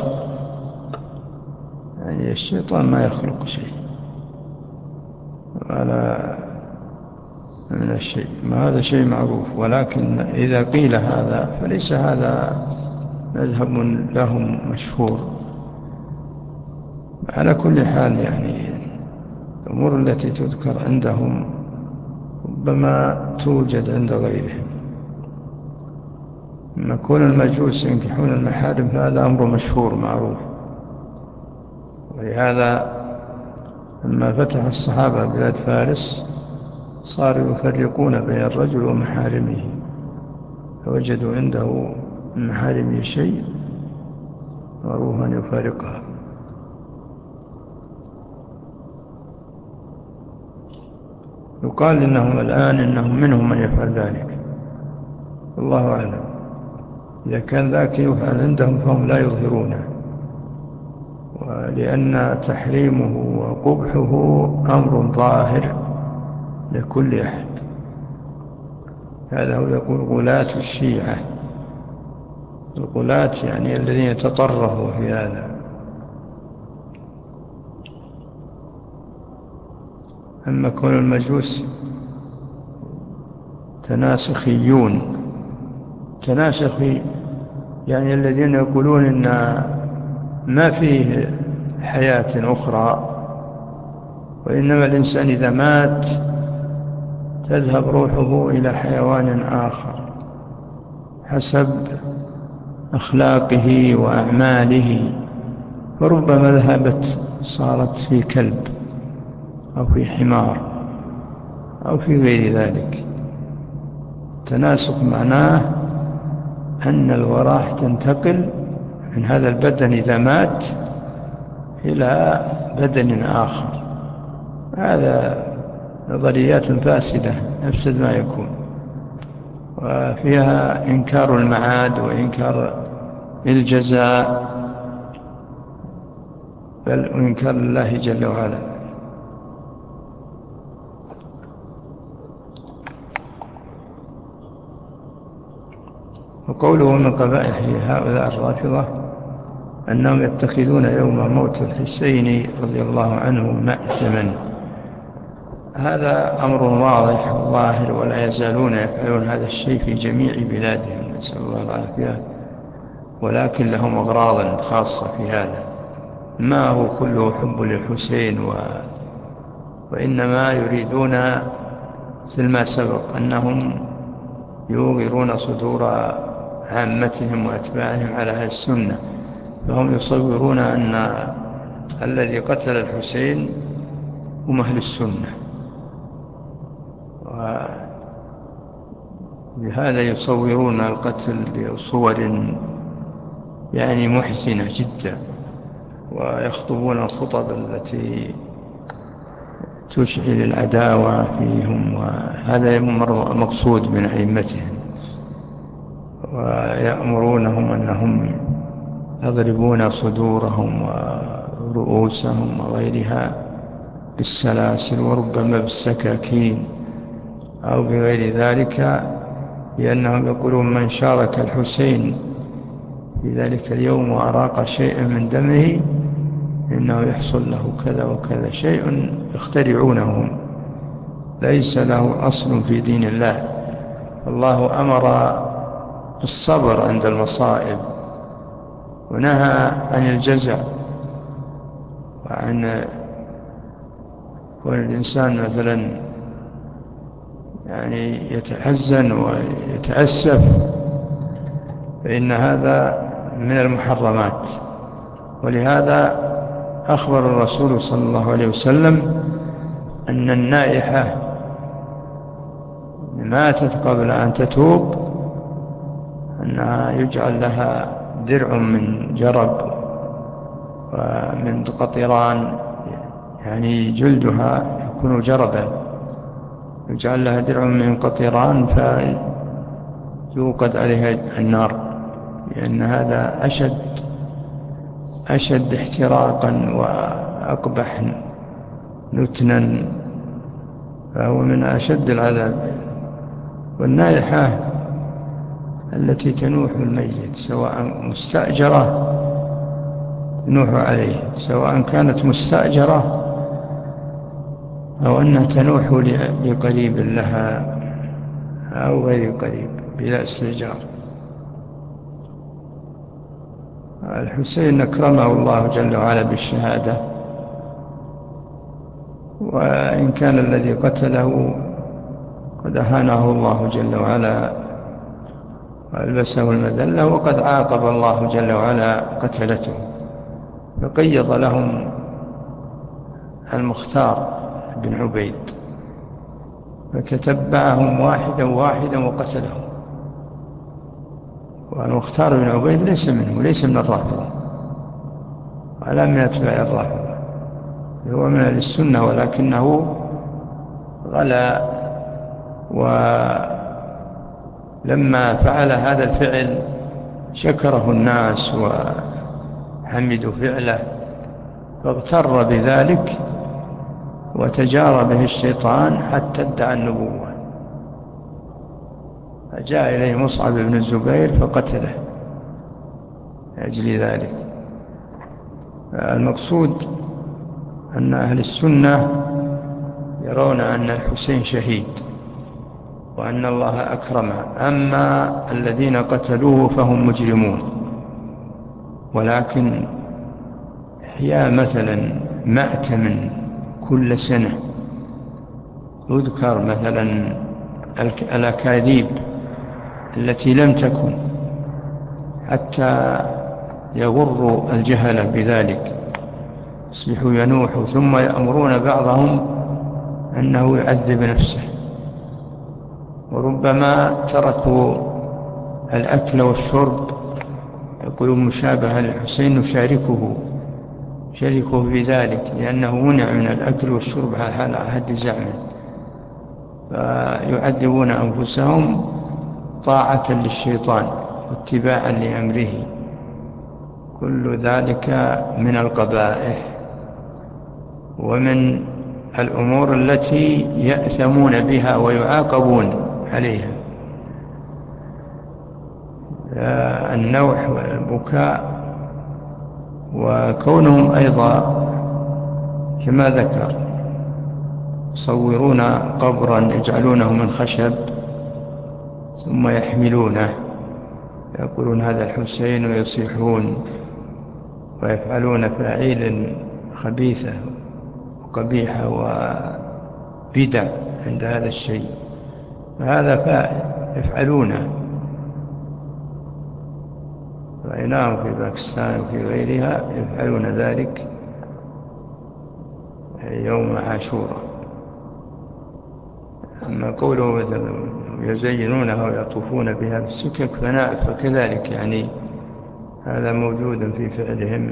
يعني الشيطان ما يخلق شيء، من الشيء، ما هذا شيء معروف. ولكن إذا قيل هذا فليس هذا مذهب لهم مشهور. على كل حال يعني الأمور التي تذكر عندهم ربما توجد عند غيرهم. لما كون المجوس ينكحون المحارم فهذا أمر مشهور معروف. ولهذا لما فتح الصحابة بلاد فارس صاروا يفرقون بين الرجل ومحارمه، فوجدوا عنده من محارمه شيء معروف أن يفارقها. يقال إنهم الآن إنهم منهم من يفعل ذلك، والله أعلم. إذا كان ذاك يفعل عندهم فهم لا يظهرونه، ولأن تحريمه وقبحه أمر ظاهر لكل أحد. هذا هو يقول غلاة الشيعة. الغلاة يعني الذين تطرفوا في هذا. أما كون المجوس تناسخيون، تناسخي يعني الذين يقولون إن ما فيه حياة أخرى، وإنما الإنسان إذا مات تذهب روحه إلى حيوان آخر حسب أخلاقه وأعماله، فربما ذهبت صارت في كلب أو في حمار أو في غير ذلك. تناسخ معناه أن الأرواح تنتقل من هذا البدن إذا مات إلى بدن آخر. هذا نظريات فاسدة أفسد ما يكون، وفيها إنكار المعاد وإنكار الجزاء، بل وإنكار الله جل وعلا. وقوله من قبائح هؤلاء الرافضة أنهم يتخذون يوم موت الحسين رضي الله عنه مأتما، هذا أمر واضح وظاهر، ولا يزالون يفعلون هذا الشيء في جميع بلادهم، نسأل الله العافية. ولكن لهم أغراض خاصة في هذا، ما هو كله حب للحسين وإنما يريدون مثل ما سبق أنهم يوغرون صدور عامتهم وأتباعهم على هذه السنة، فهم يصورون أن الذي قتل الحسين هم أهل السنة، وبهذا يصورون القتل بصور يعني محزنة جدا، ويخطبون الخطب التي تشعل العداوة فيهم، وهذا مقصود من أئمتهم. ويأمرونهم أنهم يضربون صدورهم ورؤوسهم وغيرها بالسلاسل وربما بالسكاكين أو بغير ذلك، لأنهم يقولون من شارك الحسين في ذلك اليوم وأراق شيئا من دمه إنه يحصل له كذا وكذا، شيء يخترعونه ليس له أصل في دين الله. الله أمر بالصبر عند المصائب، ونهى عن الجزع، وعن كون الإنسان مثلا يعني يتحزن ويتأسف، فإن هذا من المحرمات. ولهذا أخبر الرسول صلى الله عليه وسلم أن النائحة ماتت قبل أن تتوب أنها يجعل لها درع من جرب ومن قطران، يعني جلدها يكون جربا، يجعل لها درع من قطران فيوقد عليها النار، لأن هذا أشد احتراقا وأقبح نتنا، فهو من أشد العذاب. والنائحة التي تنوح الميت سواء مستأجرة تنوح عليه، سواء كانت مستأجرة أو أنها تنوح لقريب لها أو غير قريب بلا استئجار. الحسين أكرمه الله جل وعلا بالشهادة، وإن كان الذي قتله قد أهانه الله جل وعلا وألبسه المذلة، وقد عاقب الله جل وعلا قتلته، فقيض لهم المختار بن عبيد فتتبعهم واحدا واحدا وقتلهم. والمختار بن عبيد ليس منه، ليس من الرافضة ولا من أتباع الرافضة، هو من أهل السنة، ولكنه غلا، ولما فعل هذا الفعل شكره الناس وحمدوا فعله، فاغتر بذلك وتجار به الشيطان حتى ادعى النبوة، فجاء إليه مصعب بن الزبير فقتله لأجل ذلك. المقصود أن أهل السنة يرون أن الحسين شهيد وأن الله أكرمه، أما الذين قتلوه فهم مجرمون. ولكن إحياء مثلا مأتم كل سنة يذكر مثلا الأكاذيب التي لم تكن حتى يغر الجهل بذلك، يصبحوا ينوحوا ثم يأمرون بعضهم أنه يعذب نفسه، وربما تركوا الأكل والشرب، يقولون مشابهة للحسين نشاركه بذلك لأنه منع من الأكل والشرب على حد زعمه، فيعذبون أنفسهم طاعة للشيطان واتباعا لأمره. كل ذلك من القبائح ومن الأمور التي يأثمون بها ويعاقبون عليها، النوح والبكاء. وكونهم أيضا كما ذكر يصورون قبرا يجعلونه من خشب ثم يحملونه، يقولون هذا الحسين ويصيحون ويفعلون فعيل خبيثة وقبيحة وبدع عند هذا الشيء، فهذا فاعل يفعلونه، رأيناهم في باكستان وفي غيرها يفعلون ذلك يوم عاشوراء. أما قوله مثلا يزينونها ويطوفون بها بالسكك فكذلك يعني هذا موجود في فعلهم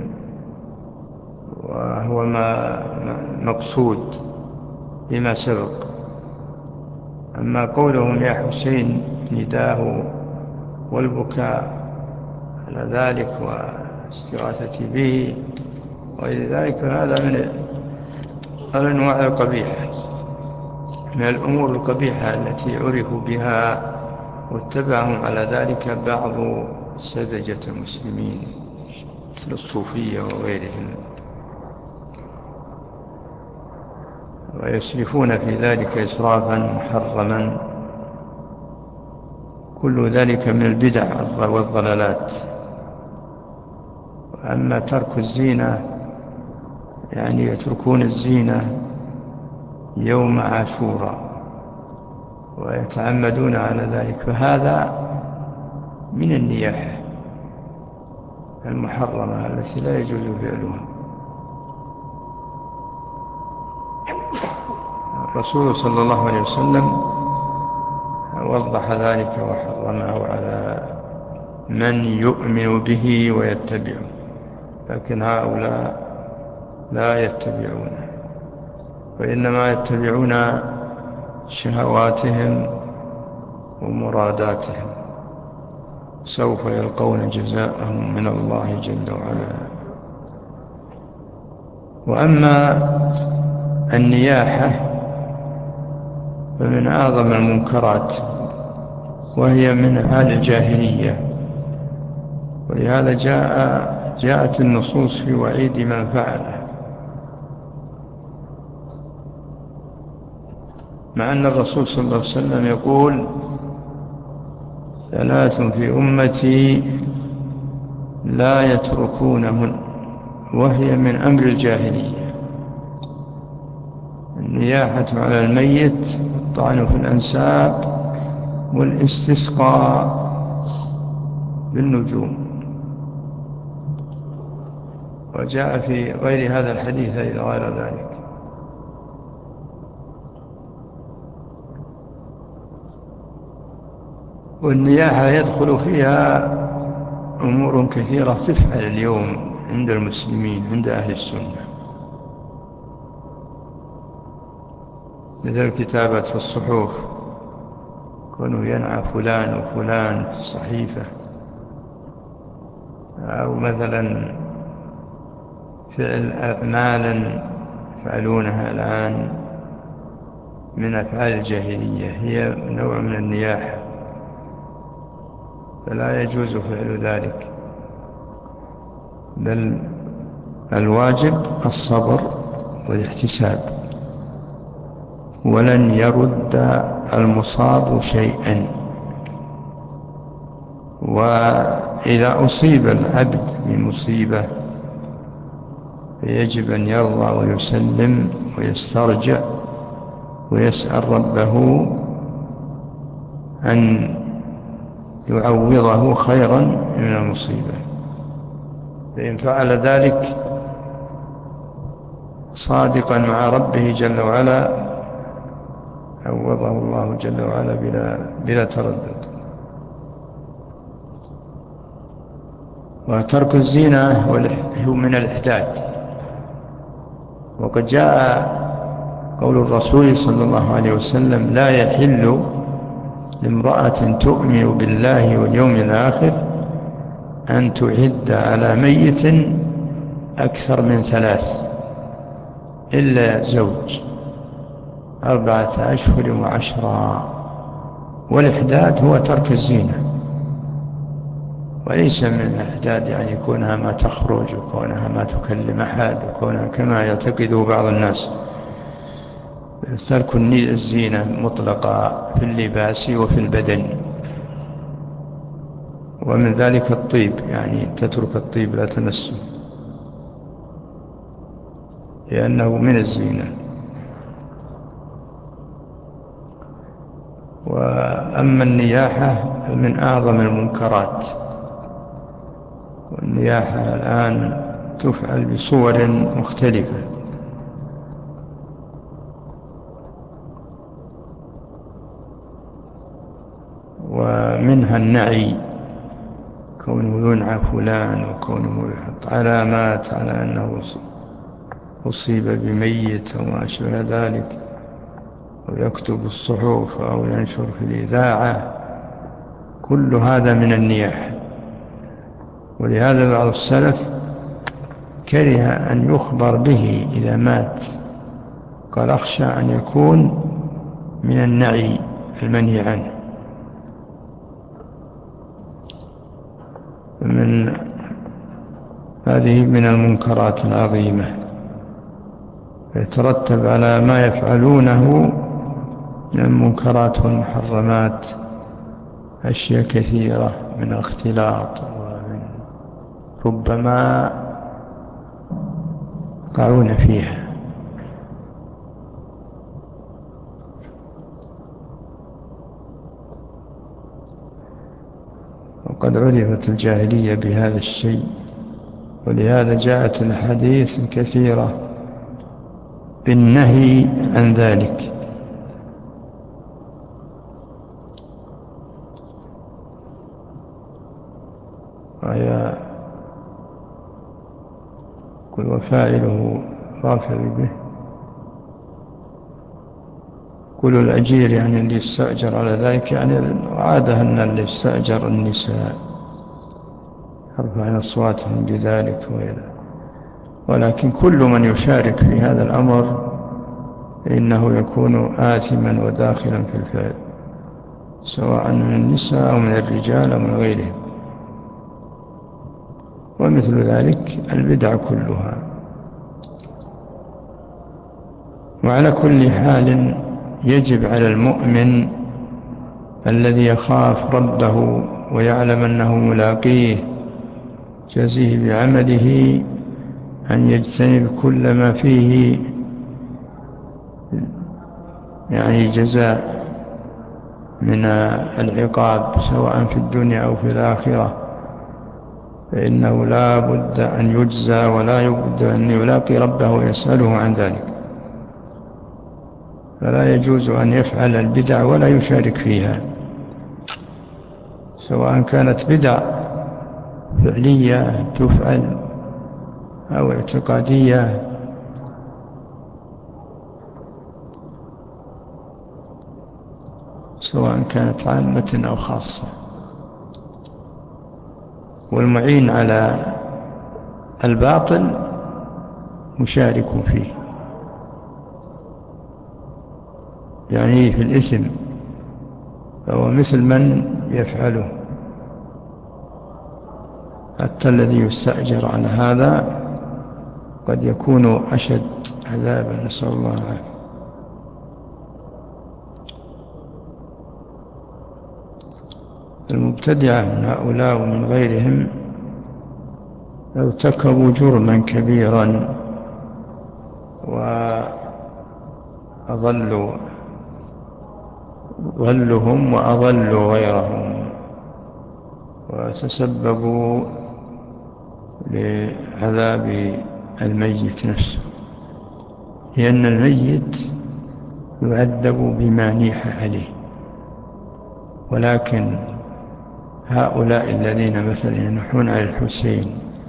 وهو ما مقصود بما سبق. أما قولهم يا حسين نداه والبكاء على ذلك واستغاثة به وغير ذلك، فهذا من الأنواع القبيحة، من الأمور القبيحة التي عرفوا بها واتبعهم على ذلك بعض سذجة المسلمين مثل الصوفية وغيرهم، ويسرفون في ذلك إسرافا محرما. كل ذلك من البدع والضلالات. أما ترك الزينة يعني يتركون الزينة يوم عاشوراء ويتعمدون على ذلك، فهذا من النياحة المحرمة التي لا يجوز فعلها. الرسول صلى الله عليه وسلم وضح ذلك وحرمه على من يؤمن به ويتبعه، لكن هؤلاء لا يتبعونه، وإنما يتبعون شهواتهم ومراداتهم، سوف يلقون جزاءهم من الله جل وعلا. وأما النياحة فمن أعظم المنكرات، وهي من حال الجاهلية، ولهذا جاءت النصوص في وعيد من فعله. مع أن الرسول صلى الله عليه وسلم يقول: 3 في أمتي لا يتركونهن، وهي من أمر الجاهلية: النياحة على الميت، الطعن في الأنساب، والاستسقاء بالنجوم. وجاء في غير هذا الحديث إلى غير ذلك. والنياحة يدخل فيها أمور كثيرة تفعل اليوم عند المسلمين، عند أهل السنة، مثل كتابة في الصحف، كونه ينعى فلان وفلان في الصحيفة، أو مثلا فعل أعمالا يفعلونها الآن من أفعال الجاهلية، هي نوع من النياحة، فلا يجوز فعل ذلك، بل الواجب الصبر والاحتساب، ولن يرد المصاب شيئا. وإذا أصيب العبد بمصيبة فيجب أن يرضى ويسلم ويسترجع ويسأل ربه أن يعوضه خيرا من المصيبة. فإن فعل ذلك صادقا مع ربه جل وعلا عوضه الله جل وعلا بلا تردد. وترك الزينة هو من الإحداث. وقد جاء قول الرسول صلى الله عليه وسلم: لا يحل لامرأة تؤمن بالله واليوم الآخر أن تعد على ميت أكثر من 3 إلا زوج 4 أشهر و10. والإحداد هو ترك الزينة، وليس من الإحداد يعني كونها ما تخرج وكونها ما تكلم أحد وكونها كما يعتقده بعض الناس، ترك الزينة مطلقة في اللباس وفي البدن. ومن ذلك الطيب، يعني تترك الطيب لا تمسه لأنه من الزينة. وأما النياحة فمن أعظم المنكرات، والنياحة الآن تفعل بصور مختلفة، ومنها النعي، كونه ينعى فلان وكونه يحط علامات على أنه أصيب بميت وما أشبه ذلك، ويكتب الصحف أو ينشر في الإذاعة، كل هذا من النياحة. ولهذا بعض السلف كره أن يخبر به إذا مات، قال: أخشى أن يكون من النعي المنهي عنه. هذه من المنكرات العظيمة، يترتب على ما يفعلونه من المنكرات والمحرمات أشياء كثيرة من اختلاط، ومن ربما يقعون فيها. وقد عرفت الجاهلية بهذا الشيء، ولهذا جاءت الأحاديث كثيرة بالنهي عن ذلك. وهي كل وفاعله رافع به، كل الأجير يعني اللي يستأجر على ذلك، يعني عادة أن اللي يستأجر النساء يرفعن أصواتهم بذلك ولكن كل من يشارك في هذا الأمر إنه يكون آثما وداخلا في الفعل، سواء من النساء أو من الرجال أو من غيرهم. ومثل ذلك البدع كلها. وعلى كل حال يجب على المؤمن الذي يخاف ربه ويعلم أنه ملاقيه جزيه بعمله أن يجتنب كل ما فيه يعني جزاء من العقاب سواء في الدنيا أو في الآخرة، فإنه لا بد أن يجزى ولا بد أن يلاقي ربه ويسأله عن ذلك. فلا يجوز أن يفعل البدع ولا يشارك فيها، سواء كانت بدع فعلية تفعل أو اعتقادية. سواء كانت عامة أو خاصة. والمعين على الباطل مشارك فيه، يعني في الإثم، فهو مثل من يفعله. حتى الذي يستأجر على هذا قد يكون أشد عذابا، نسأل الله العافية. المبتدعة من هؤلاء ومن غيرهم ارتكبوا جرما كبيرا ضلهم وأضلوا غيرهم، وتسببوا لعذاب الميت نفسه، لأن الميت يعذب بما نيح عليه. ولكن هؤلاء الذين مثلا ينحون على الحسين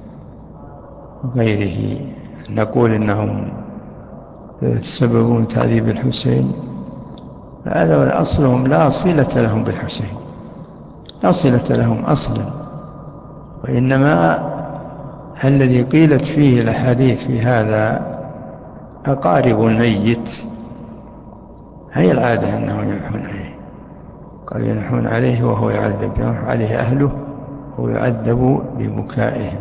وغيره نقول إنهم يتسببون تعذيب الحسين، هذا أصلهم لا صلة لهم بالحسين، لا صلة لهم أصلا، وإنما الذي قيلت فيه الأحاديث في هذا أقارب الميت، هي العادة أنهم ينحون عليه، قالوا ينحون عليه وهو يعذب، ينح عليه أهله وهو يعذب ببكائهم.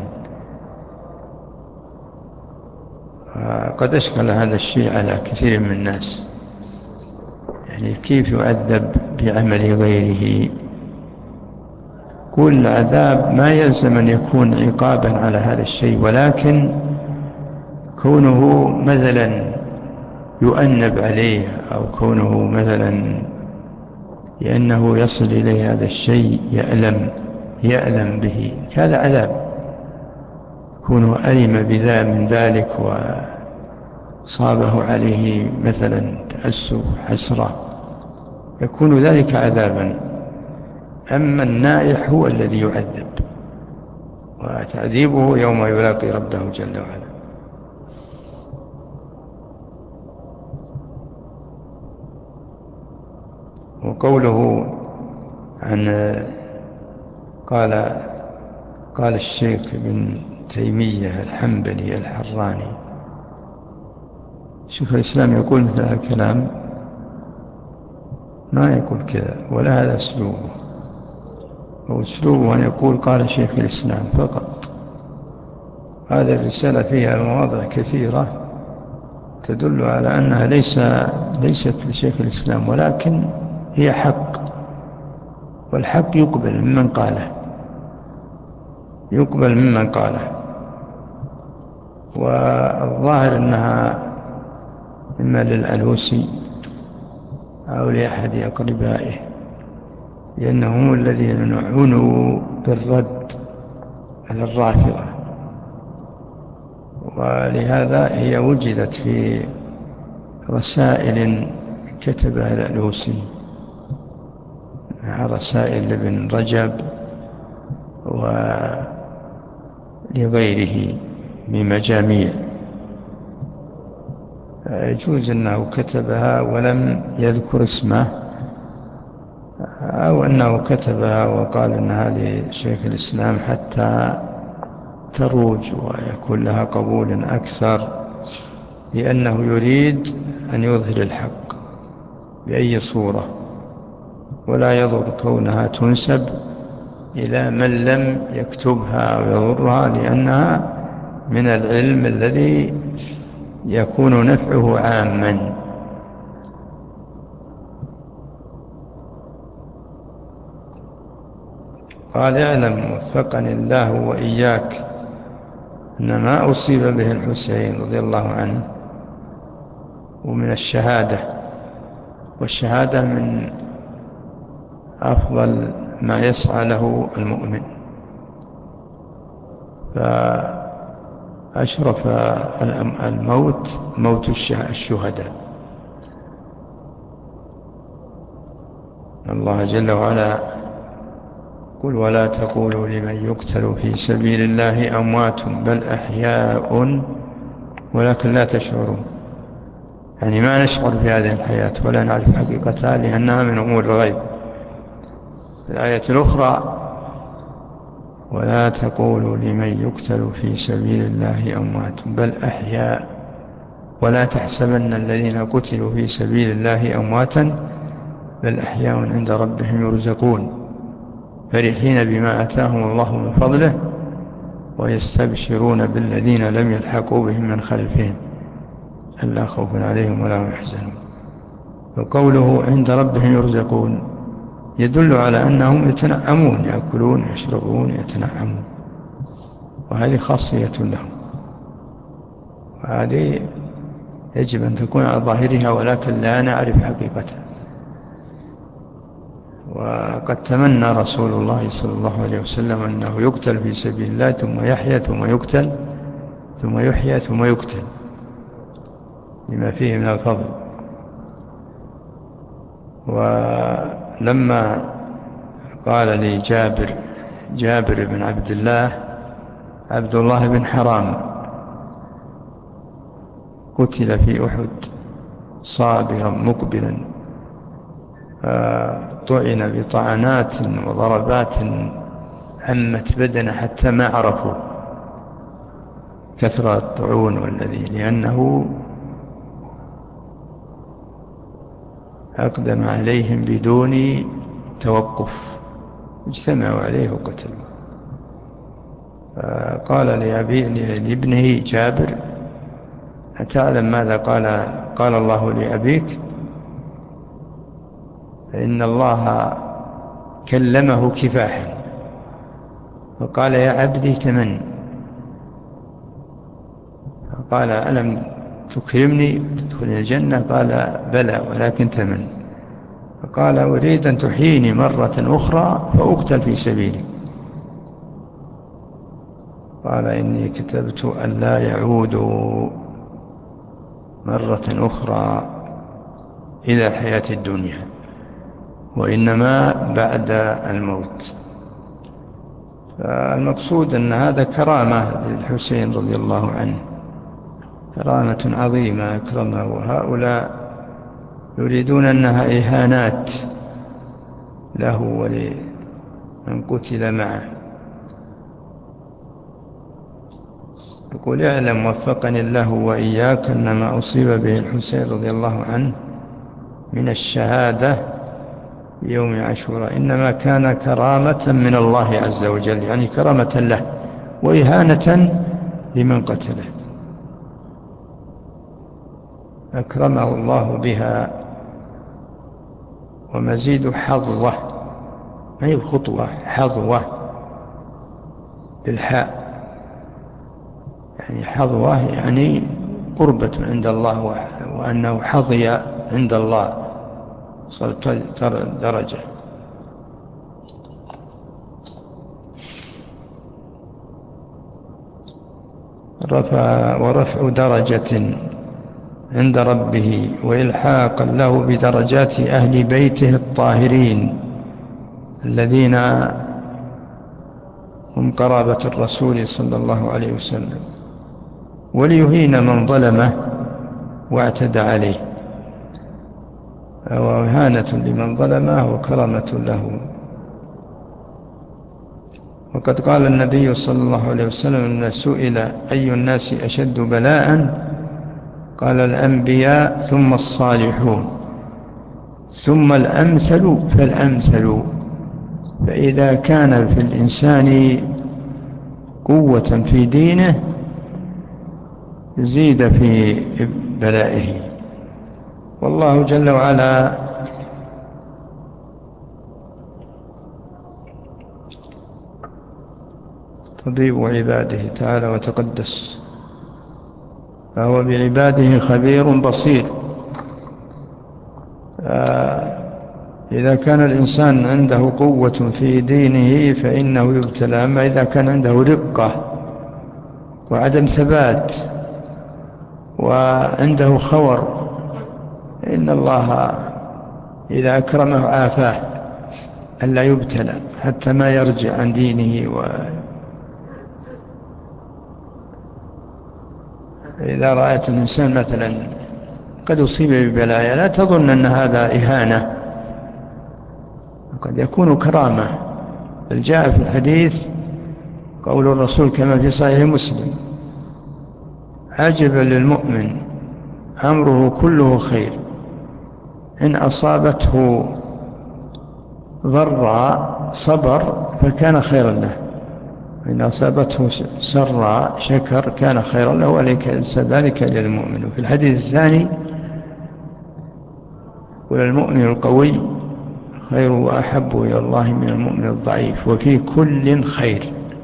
قد أشكل هذا الشيء على كثير من الناس، يعني كيف يعذب بعمل غيره؟ كل عذاب ما يلزم أن يكون عقابا على هذا الشيء، ولكن كونه مثلا يؤنب عليه، أو كونه مثلا لأنه يصل إليه هذا الشيء يألم به، هذا عذاب. كونه ألم من ذلك وصابه عليه مثلا تأسف حسرة، يكون ذلك عذابا. أما النائح هو الذي يعذب، وتعذيبه يوم يلاقي ربه جل وعلا. وقوله قال الشيخ ابن تيمية الحنبلي الحراني، شيخ الإسلام يقول مثل هذا الكلام؟ ما يقول كذا، ولا هذا أسلوبه. وأسلوبه أن يقول قال شيخ الإسلام فقط. هذه الرسالة فيها مواضع كثيرة تدل على أنها ليست لشيخ الإسلام، ولكن هي حق، والحق يقبل ممن قاله، والظاهر أنها إما للألوسي أو لأحد أقربائه، لأنهم الذين عنوا بالرد على الرافضة، ولهذا هي وجدت في رسائل كتبها الألوسي مع رسائل لابن رجب ولغيره بمجاميع. يجوز أنه كتبها ولم يذكر اسمه، أو أنه كتبها وقال أنها لشيخ الإسلام حتى تروج ويكون لها قبول أكثر، لأنه يريد أن يظهر الحق بأي صورة، ولا يضر كونها تنسب إلى من لم يكتبها أو يضرها، لأنها من العلم الذي يكون نفعه عاما. قال اعلم وفقني الله وإياك أن ما أصيب به الحسين رضي الله عنه ومن الشهادة، والشهادة من أفضل ما يسعى له المؤمن، فأشرف الموت موت الشهداء. الله جل وعلا قل ولا تقولوا لمن يقتل في سبيل الله أموات بل أحياء ولكن لا تشعرون، يعني ما نشعر بهذه الحياة ولا نعرف حقيقتها لأنها من أمور الغيب. في الآية الأخرى ولا تقولوا لمن يقتل في سبيل الله أموات بل أحياء ولا تحسبن الذين قتلوا في سبيل الله أمواتا بل أحياء عند ربهم يرزقون فرحين بما آتاهم الله من فضله ويستبشرون بالذين لم يلحقوا بهم من خلفهم ألا خوف عليهم ولا هم يحزنون. وقوله عند ربهم يرزقون يدل على أنهم يتنعمون، يأكلون يشربون يتنعمون، وهذه خاصية لهم، وهذه يجب أن تكون على ظاهرها ولكن لا نعرف حقيقتها. وقد تمنى رسول الله صلى الله عليه وسلم أنه يقتل في سبيل الله ثم يحيى ثم يقتل ثم يحيى ثم يقتل لما فيه من الفضل. ولما قال لي جابر بن عبد الله بن حرام قتل في أحد صابرا مقبلا طعن بطعنات وضربات عمت بدنه حتى ما عرفوا كثرة الطعون والذي لأنه أقدم عليهم بدون توقف اجتمعوا عليه وقتلوا. قال لابنه جابر أتعلم ماذا قال الله لأبيك؟ فإن الله كلمه كفاحا فقال يا عبدي تمن، فقال ألم تكرمني تدخل الجنة؟ قال بلى ولكن تمن، فقال أريد أن تحييني مرة أخرى فأقتل في سبيلي، قال إني كتبت أن لا يعودوا مرة أخرى إلى الحياة الدنيا وإنما بعد الموت. فالمقصود أن هذا كرامة للحسين رضي الله عنه، كرامة عظيمة أكرمه، وهؤلاء يريدون أنها إهانات له ولمن قتل معه. يقول اعلم وفقني الله وإياك أن ما أصيب به الحسين رضي الله عنه من الشهادة يوم عاشوراء إنما كان كرامة من الله عز وجل، يعني كرامة له وإهانة لمن قتله، أكرمه الله بها. ومزيد حظوة، ما هي خطوة، حظوة بالحاء، يعني حظوة يعني قربة عند الله وأنه حظي عند الله صلت درجة. ورفع درجة عند ربه وإلحاقا له بدرجات أهل بيته الطاهرين الذين هم قرابة الرسول صلى الله عليه وسلم، وليهين من ظلمه واعتدى عليه، وإهانة لمن ظلمه وكرامة له. وقد قال النبي صلى الله عليه وسلم أن سئل أي الناس أشد بلاء؟ قال الأنبياء ثم الصالحون ثم الأمثل فالأمثل، فإذا كان في الإنسان قوة في دينه يزيد في بلائه. والله جل وعلا طبيب عباده تعالى وتقدس، فهو بعباده خبير بصير. إذا كان الإنسان عنده قوة في دينه فإنه يبتلى، أما إذا كان عنده رقة وعدم ثبات وعنده خور إن الله إذا أكرمه عافاه ألا يبتلى حتى ما يرجع عن دينه. وإذا رأيت الإنسان مثلا قد أصيب ببلايا لا تظن أن هذا إهانة، قد يكون كرامة. بل جاء في الحديث قول الرسول كما في صحيح مسلم: عجبا للمؤمن أمره كله خير، إن أصابته ضراء صبر فكان خيرا له، إن أصابته سراء شكر كان خيرا له، وليس ذلك للمؤمن. وفي الحديث الثاني: وللمؤمن القوي خير وأحب إلى الله من المؤمن الضعيف، وفي كل خير.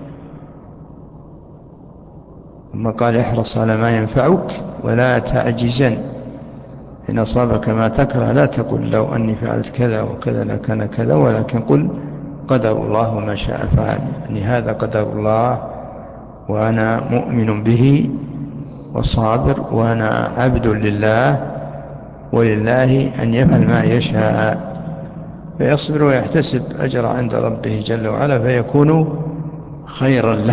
ثم قال: احرص على ما ينفعك ولا تعجزن، إن أصابك ما تكره لا تقل لو أني فعلت كذا وكذا لكان كذا، ولكن قل قدر الله وما شاء فعل، يعني هذا قدر الله وأنا مؤمن به وصابر، وأنا عبد لله ولله أن يفعل ما يشاء، فيصبر ويحتسب أجر عند ربه جل وعلا فيكون خيرا له.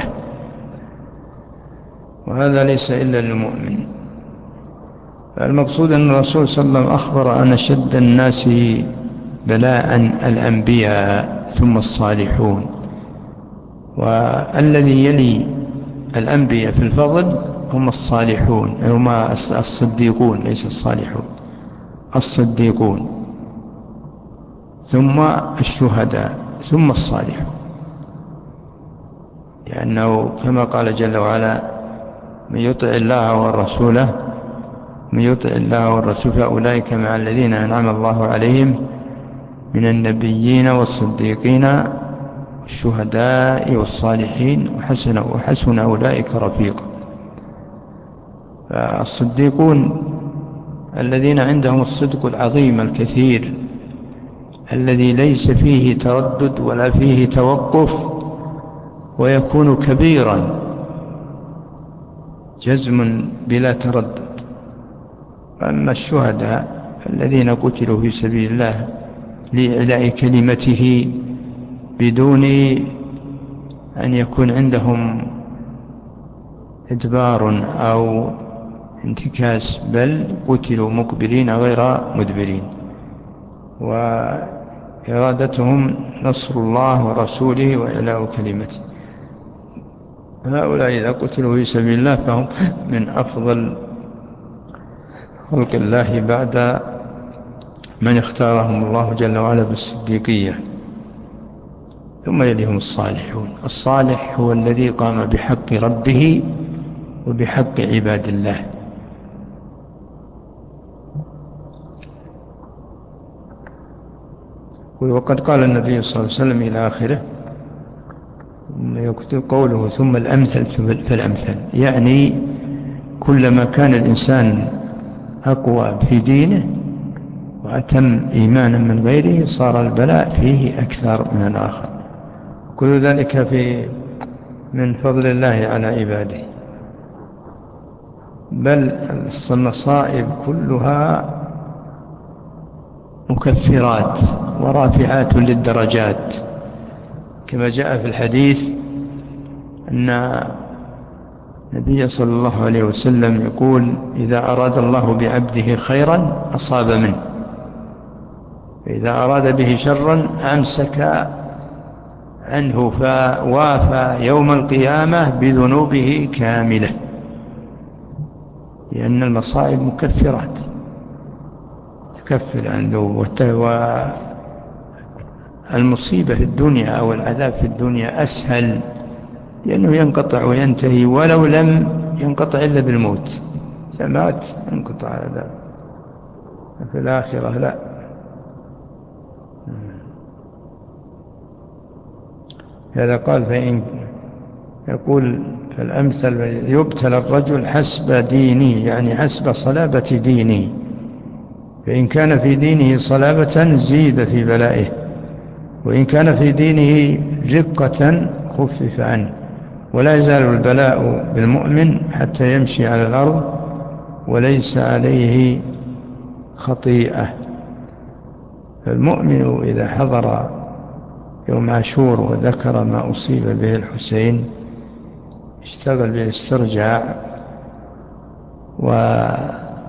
وهذا ليس إلا للمؤمن. المقصود أن الرسول صلى الله عليه وسلم أخبر أن أشد الناس بلاء الأنبياء ثم الصالحون، والذي يلي الأنبياء في الفضل هم الصالحون، هم الصديقون، ليس الصالحون، الصديقون، ثم الشهداء، ثم الصالحون. لأنه كما قال جل وعلا: من يطع الله ورسوله فأولئك مع الذين أنعم الله عليهم من النبيين والصديقين والشهداء والصالحين وحسن أولئك رفيقا. فالصديقون الذين عندهم الصدق العظيم الكثير الذي ليس فيه تردد ولا فيه توقف، ويكون كبيرا جزم بلا تردد. أما الشهداء الذين قتلوا في سبيل الله لإعلاء كلمته بدون أن يكون عندهم إدبار أو انتكاس، بل قتلوا مقبلين غير مدبرين، وإرادتهم نصر الله ورسوله وإعلاء كلمته. هؤلاء إذا قتلوا في سبيل الله فهم من أفضل خلق الله بعد من اختارهم الله جل وعلا بالصديقية. ثم يليهم الصالحون. الصالح هو الذي قام بحق ربه وبحق عباد الله. وقد قال النبي صلى الله عليه وسلم إلى آخره يكتب قوله: ثم الأمثل فالأمثل، يعني كلما كان الإنسان أقوى في دينه وأتم إيمانا من غيره صار البلاء فيه أكثر من الآخر. كل ذلك من فضل الله على عباده. بل المصائب كلها مكفرات ورافعات للدرجات، كما جاء في الحديث أن النبي صلى الله عليه وسلم يقول: إذا أراد الله بعبده خيرا أصاب منه، فإذا أراد به شرا أمسك عنه، فوافى يوم القيامة بذنوبه كاملة، لأن المصائب مكفرات تكفر عنه. والمصيبة في الدنيا أو العذاب في الدنيا أسهل، لأنه ينقطع وينتهي، ولو لم ينقطع إلا بالموت، فمات ينقطع العذاب. في الآخرة لا. هذا قال: يقول فالأمثل يبتلى الرجل حسب دينه، يعني حسب صلابة دينه، فإن كان في دينه صلابة زيد في بلائه، وإن كان في دينه رقة خفف عنه. ولا يزال البلاء بالمؤمن حتى يمشي على الأرض وليس عليه خطيئة. فالمؤمن إذا حضر يوم عاشور وذكر ما أصيب به الحسين اشتغل بالاسترجاع واشتغل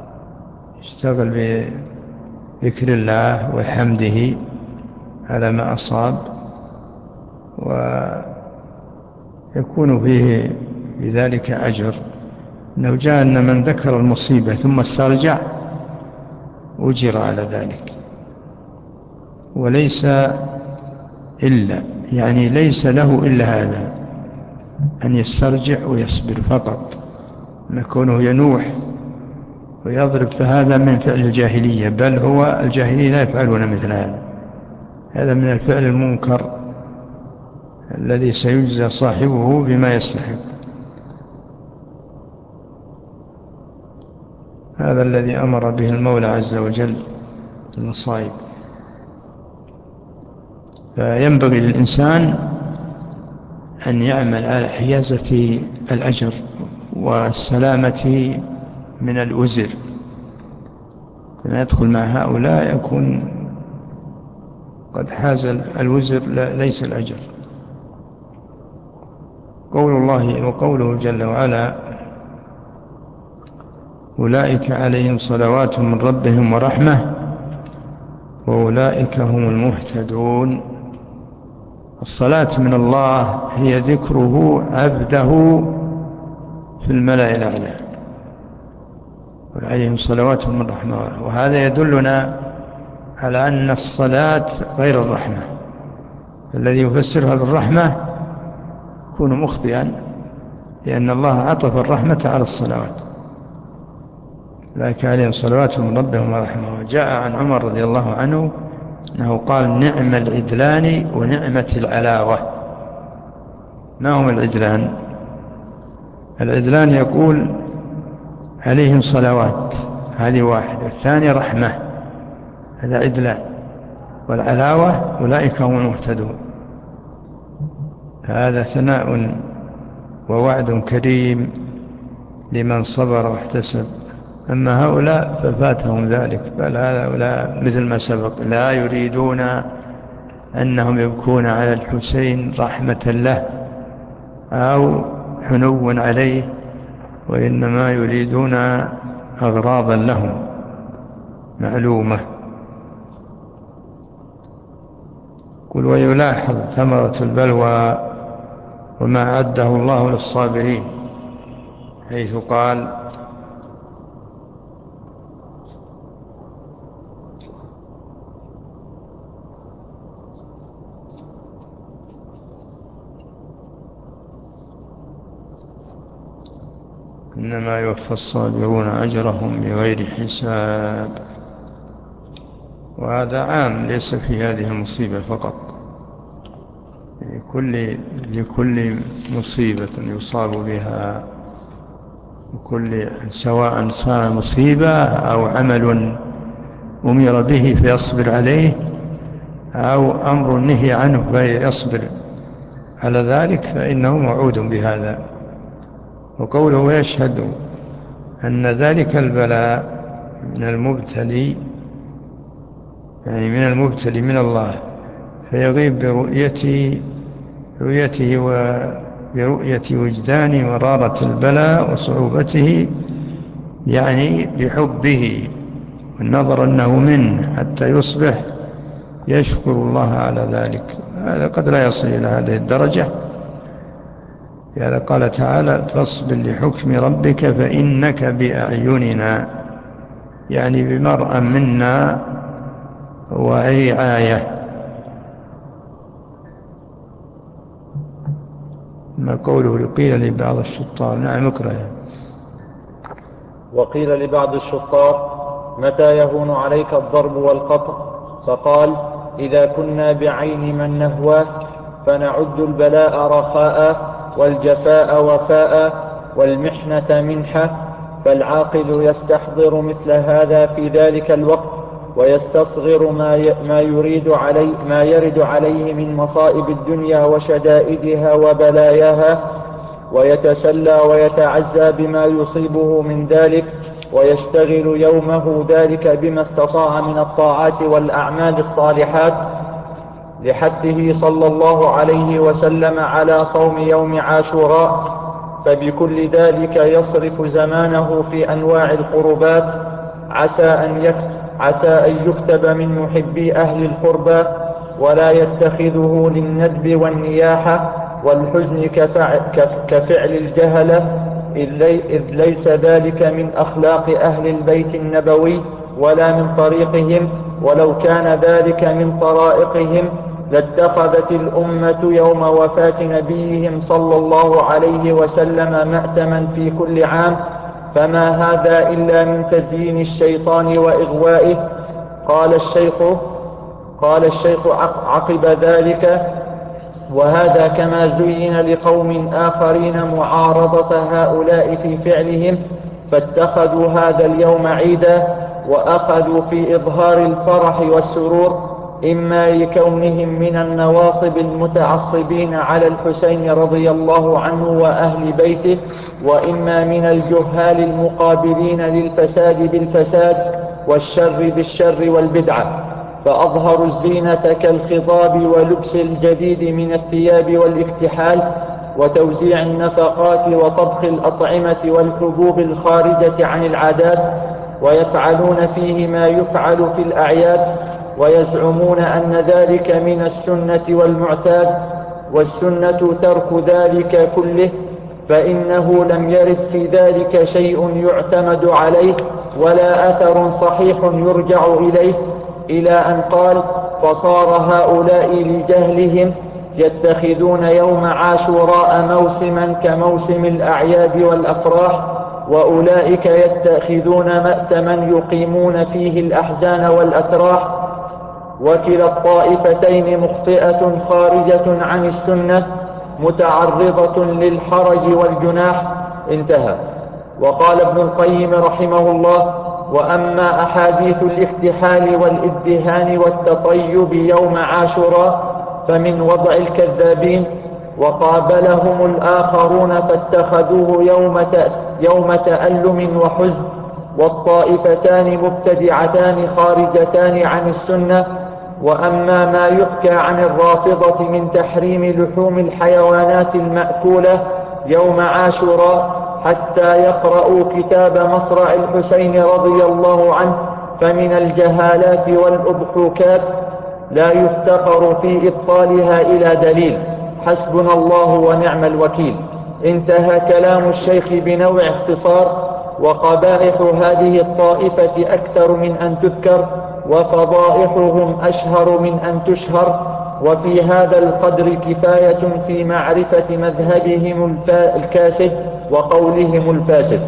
بذكر الله وحمده على ما أصاب، ويكون فيه بذلك أجر. إنه جاء أن من ذكر المصيبة ثم استرجع أجر على ذلك. وليس إلا، يعني ليس له إلا هذا، أن يسترجع ويصبر فقط. كونه ينوح ويضرب فهذا من فعل الجاهلية، بل هو الجاهلية لا يفعلون مثل هذا. هذا من الفعل المنكر الذي سيجزى صاحبه بما يستحق. هذا الذي أمر به المولى عز وجل المصائب. فينبغي للإنسان أن يعمل على حيازة الأجر والسلامة من الوزر. فما يدخل مع هؤلاء يكون قد حاز الوزر ليس الأجر. قول الله وقوله جل وعلا أولئك عليهم صلوات من ربهم ورحمة وأولئك هم المهتدون. الصلاة من الله هي ذكره عبده في الملأ الأعلى، وعليهم صلوات من رحمة. وهذا يدلنا على أن الصلاة غير الرحمة. الذي يفسرها بالرحمة يكون مخطئا، لأن الله عطف الرحمة على الصلوات. أولئك عليهم صلوات من ربهم ورحمة. وجاء عن عمر رضي الله عنه أنه قال نعم العدلان ونعمة العلاوة. ما هم العدلان؟ العدلان يقول عليهم صلوات، هذه واحد، والثاني رحمة، هذا عدلان. والعلاوة أولئك هم المهتدون. هذا ثناء ووعد كريم لمن صبر واحتسب. أما هؤلاء ففاتهم ذلك، بل هؤلاء مثل ما سبق لا يريدون أنهم يبكون على الحسين رحمة له أو حنوا عليه، وإنما يريدون أغراضا لهم معلومة. قل ويلاحظ ثمرة البلوى وما أعده الله للصابرين، حيث قال إنما يوفى الصابرون أجرهم بغير حساب. وهذا عام ليس في هذه المصيبة فقط، لكل مصيبة يصاب بها، سواء صار مصيبة أو عمل أمر به فيصبر عليه، أو أمر نهي عنه فيصبر على ذلك، فإنه موعود بهذا. وقوله يشهد أن ذلك البلاء من المبتلي، يعني من المبتلي من الله، فيغيب برؤيته وبرؤية وجدان مرارة البلاء وصعوبته، يعني بحبه والنظر أنه منه، حتى يصبح يشكر الله على ذلك. هذا قد لا يصل إلى هذه الدرجة. لهذا قال تعالى فاصبر لحكم ربك فإنك بأعيننا، يعني بمرأى منا ورعاية. ما قوله قيل لبعض الشطار. نعم اقرأ. وقيل لبعض الشطار متى يهون عليك الضرب والقطع؟ فقال إذا كنا بعين من نهواه فنعد البلاء رخاء والجفاء وفاء والمحنة منحة، فالعاقل يستحضر مثل هذا في ذلك الوقت، ويستصغر ما يرد عليه من مصائب الدنيا وشدائدها وبلاياها، ويتسلى ويتعزى بما يصيبه من ذلك، ويشتغل يومه ذلك بما استطاع من الطاعات والأعمال الصالحات، لحثه صلى الله عليه وسلم على صوم يوم عاشوراء. فبكل ذلك يصرف زمانه في أنواع القربات، عسى أن يكتب من محبي أهل القربى، ولا يتخذه للندب والنياحة والحزن كفعل الجهلة، إذ ليس ذلك من أخلاق أهل البيت النبوي ولا من طريقهم، ولو كان ذلك من طرائقهم لاتخذت الأمة يوم وفاة نبيهم صلى الله عليه وسلم مأتما في كل عام، فما هذا إلا من تزيين الشيطان وإغوائه. قال الشيخ عقب ذلك: وهذا كما زين لقوم آخرين معارضة هؤلاء في فعلهم، فاتخذوا هذا اليوم عيدا، وأخذوا في إظهار الفرح والسرور، إما لكونهم من النواصب المتعصبين على الحسين رضي الله عنه وأهل بيته، وإما من الجهال المقابلين للفساد بالفساد والشر بالشر والبدعة، فأظهروا الزينة كالخضاب ولبس الجديد من الثياب والاكتحال وتوزيع النفقات وطبخ الأطعمة والحبوب الخارجة عن العادات، ويفعلون فيه ما يفعل في الأعياد، ويزعمون أن ذلك من السنة والمعتاد، والسنة ترك ذلك كله، فإنه لم يرد في ذلك شيء يعتمد عليه ولا أثر صحيح يرجع إليه، إلى أن قال: فصار هؤلاء لجهلهم يتخذون يوم عاشوراء موسما كموسم الأعياد والأفراح، وأولئك يتخذون مأتما يقيمون فيه الأحزان والأتراح، وكلا الطائفتين مخطئة خارجة عن السنة متعرضة للحرج والجناح. انتهى. وقال ابن القيم رحمه الله: وأما أحاديث الاكتحال والإدهان والتطيب يوم عاشوراء فمن وضع الكذابين، وقابلهم الآخرون فاتخذوه يوم تألم وحزن، والطائفتان مبتدعتان خارجتان عن السنة. وأما ما يحكى عن الرافضة من تحريم لحوم الحيوانات المأكولة يوم عاشوراء حتى يقرأوا كتاب مصرع الحسين رضي الله عنه، فمن الجهالات والأضحوكات لا يفتقر في إبطالها إلى دليل، حسبنا الله ونعم الوكيل. انتهى كلام الشيخ بنوع اختصار. وقبائح هذه الطائفة أكثر من أن تذكر، وفضائحهم أشهر من أن تشهر، وفي هذا القدر كفاية في معرفة مذهبهم الكاسد وقولهم الفاسد.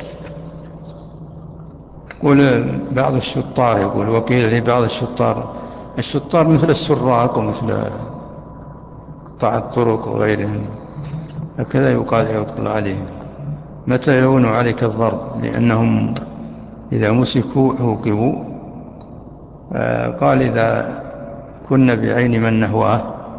يقول بعض الشطار، يقول وقيل لبعض الشطار مثل السراق ومثل قطاع الطرق وغيرهم، هكذا يقال عليهم: متى يهون عليك الضرب؟ لأنهم إذا مسكوا عوقبوا. قال: إذا كنا بعين من نهواه،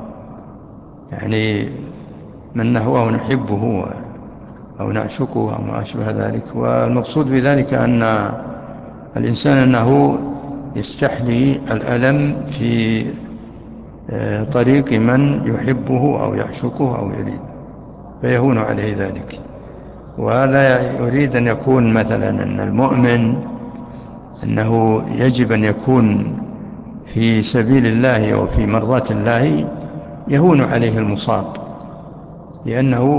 يعني من نهواه نحبه أو نعشقه أو ما أشبه ذلك. والمقصود بذلك أن الإنسان أنه يستحلي الألم في طريق من يحبه أو يعشقه أو يريد، فيهون عليه ذلك. وهذا يريد أن يكون مثلا أن المؤمن أنه يجب أن يكون في سبيل الله وفي مرضاة الله، يهون عليه المصاب، لأنه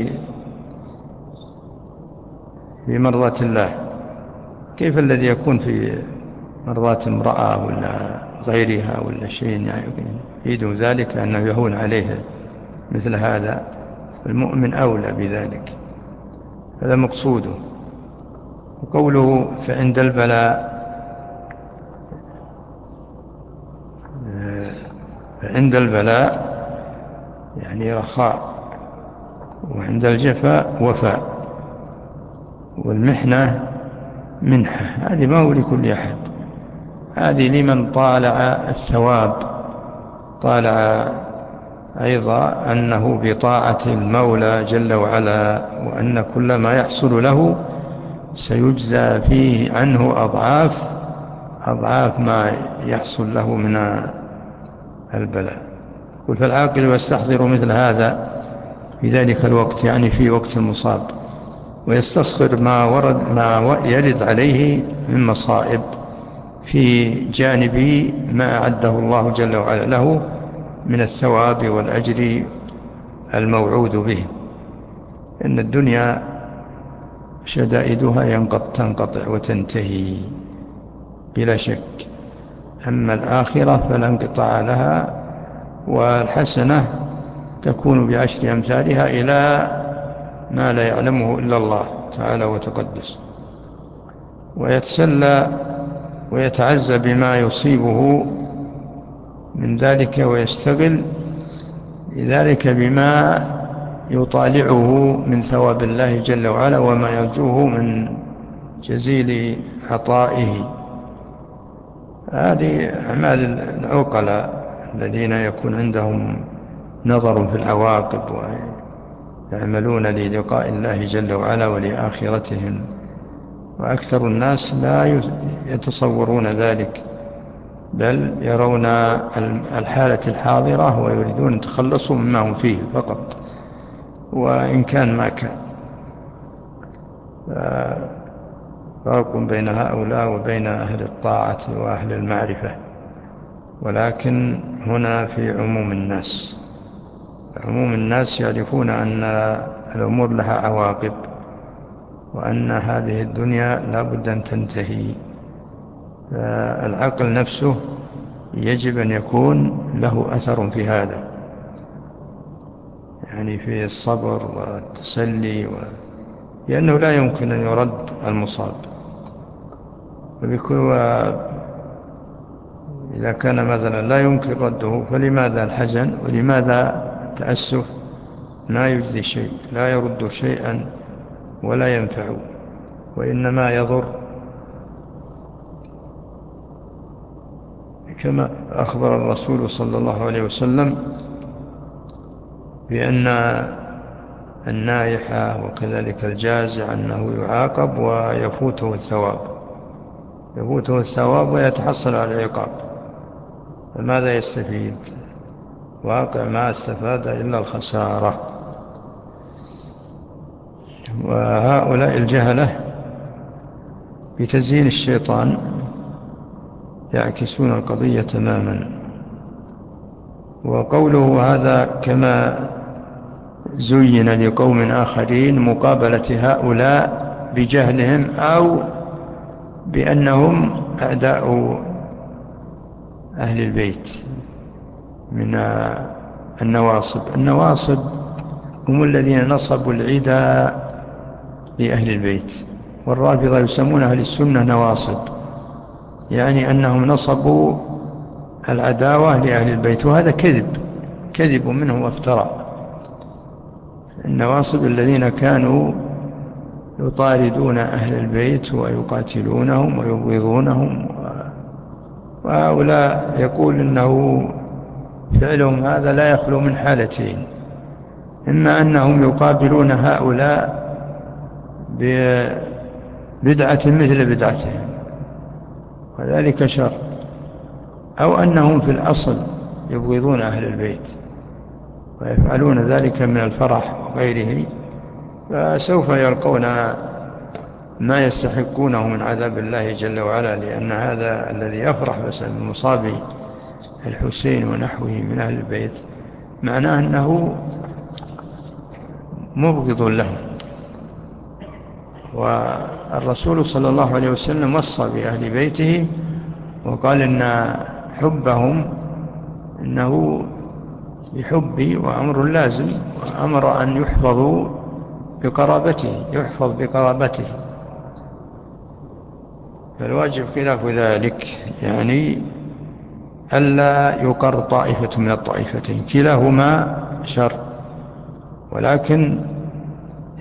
في مرضاة الله. كيف الذي يكون في مرضاة امرأة ولا غيرها ولا شيء يريد ذلك أنه يهون عليه مثل هذا؟ المؤمن أولى بذلك، هذا مقصوده. وقوله فعند البلاء يعني رخاء، وعند الجفاء وفاء، والمحنة منحة. هذه ما هو لكل أحد، هذه لمن طالع الثواب، طالع أيضا أنه بطاعة المولى جل وعلا، وأن كل ما يحصل له سيجزى فيه عنه أضعاف ما يحصل له من البلاء. فالعاقل يستحضر مثل هذا في ذلك الوقت، يعني في وقت المصاب، ويستصغر ما يرد عليه من مصائب في جانب ما أعده الله جل وعلا له من الثواب والأجر الموعود به. إن الدنيا شدائدها تنقطع وتنتهي بلا شك، أما الآخرة فلا انقطاع لها، والحسنة تكون بعشر أمثالها إلى ما لا يعلمه إلا الله تعالى وتقدس، ويتسلى ويتعزى بما يصيبه من ذلك، ويستغل لذلك بما يطالعه من ثواب الله جل وعلا وما يرجوه من جزيل عطائه. هذه أعمال العقلاء الذين يكون عندهم نظر في العواقب ويعملون للقاء الله جل وعلا ولآخرتهم، وأكثر الناس لا يتصورون ذلك، بل يرون الحالة الحاضرة ويريدون يتخلصوا مما هم فيه فقط، وإن كان ما كان. فرق بين هؤلاء وبين أهل الطاعة وأهل المعرفة، ولكن هنا في عموم الناس. عموم الناس يعرفون أن الأمور لها عواقب، وأن هذه الدنيا لا بد أن تنتهي. فالعقل نفسه يجب أن يكون له أثر في هذا، يعني في الصبر والتسلي لأنه لا يمكن أن يرد المصاب، إذا كان مثلا لا يمكن رده فلماذا الحزن ولماذا التأسف؟ لا يجدي شيء، لا يرد شيئا ولا ينفع، وإنما يضر. كما أخبر الرسول صلى الله عليه وسلم بأن النائحة وكذلك الجازع أنه يعاقب ويفوته الثواب ويتحصل على العقاب، فماذا يستفيد؟ واقع ما استفاد إلا الخسارة. وهؤلاء الجهلة بتزيين الشيطان يعكسون القضية تماما. وقوله هذا كما زين لقوم آخرين، مقابلة هؤلاء بجهلهم أو بأنهم أعداء أهل البيت من النواصب هم الذين نصبوا العدى لأهل البيت، والرافضة يسمون أهل السنة نواصب، يعني أنهم نصبوا العداوة لأهل البيت، وهذا كذب منهم وافتراء. النواصب الذين كانوا يطاردون أهل البيت ويقاتلونهم ويبغضونهم، وهؤلاء يقول إنه فعلهم هذا لا يخلو من حالتين: إما أنهم يقابلون هؤلاء ببدعة مثل بدعتهم وذلك شر، أو أنهم في الأصل يبغضون أهل البيت ويفعلون ذلك من الفرح وغيره، فسوف يلقون ما يستحقونه من عذاب الله جل وعلا، لأن هذا الذي يفرح بس بمصاب الحسين ونحوه من أهل البيت معناه أنه مبغض لهم. والرسول صلى الله عليه وسلم وصى بأهل بيته وقال إن حبهم إنه بحبي وأمر لازم، وأمر أن يحفظ بقرابته، فالواجب خلاف ذلك، يعني ألا يقر طائفة من الطائفتين، كلاهما شر، ولكن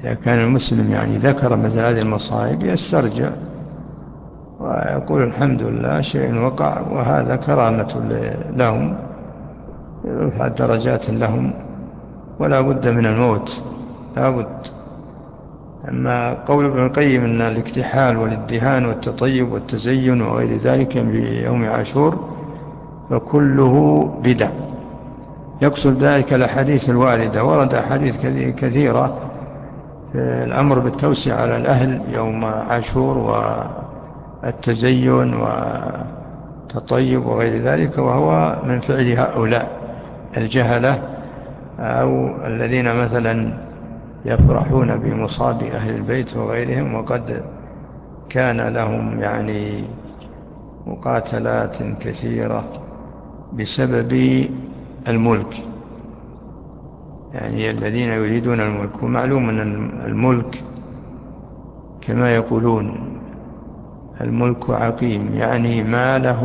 إذا كان المسلم يعني ذكر مثل هذه المصائب يسترجع ويقول الحمد لله شيء وقع وهذا كرامة لهم، يرفع درجات لهم، ولا بد من الموت، لا بد. أما قول ابن القيم أن الاكتحال والادهان والتطيب والتزين وغير ذلك في يوم عاشور فكله بدع. يقصد ذلك الأحاديث الواردة، ورد أحاديث كثيرة في الأمر بالتوسع على الأهل يوم عاشور والتزين والتطيب وغير ذلك، وهو من فعل هؤلاء الجهلة أو الذين مثلا يفرحون بمصاب أهل البيت وغيرهم، وقد كان لهم يعني مقاتلات كثيرة بسبب الملك، يعني الذين يريدون الملك. ومعلوم أن الملك كما يقولون الملك عقيم، يعني ما له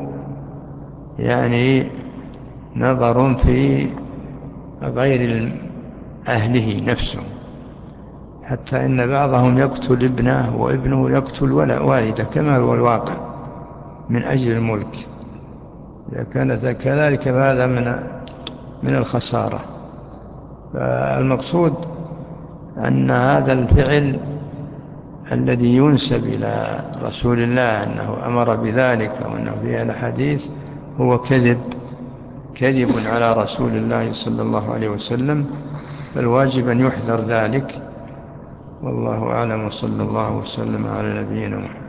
يعني نظر في غير أهله نفسه، حتى إن بعضهم يقتل ابنه وابنه يقتل والده كما هو الواقع من أجل الملك. إذا كانت كذلك فهذا من الخسارة. فالمقصود أن هذا الفعل الذي ينسب إلى رسول الله أنه أمر بذلك وأنه فيه الحديث هو كذب على رسول الله صلى الله عليه وسلم، فالواجب أن يحذر ذلك. والله أعلم، وصلى الله وسلم على نبينا محمد.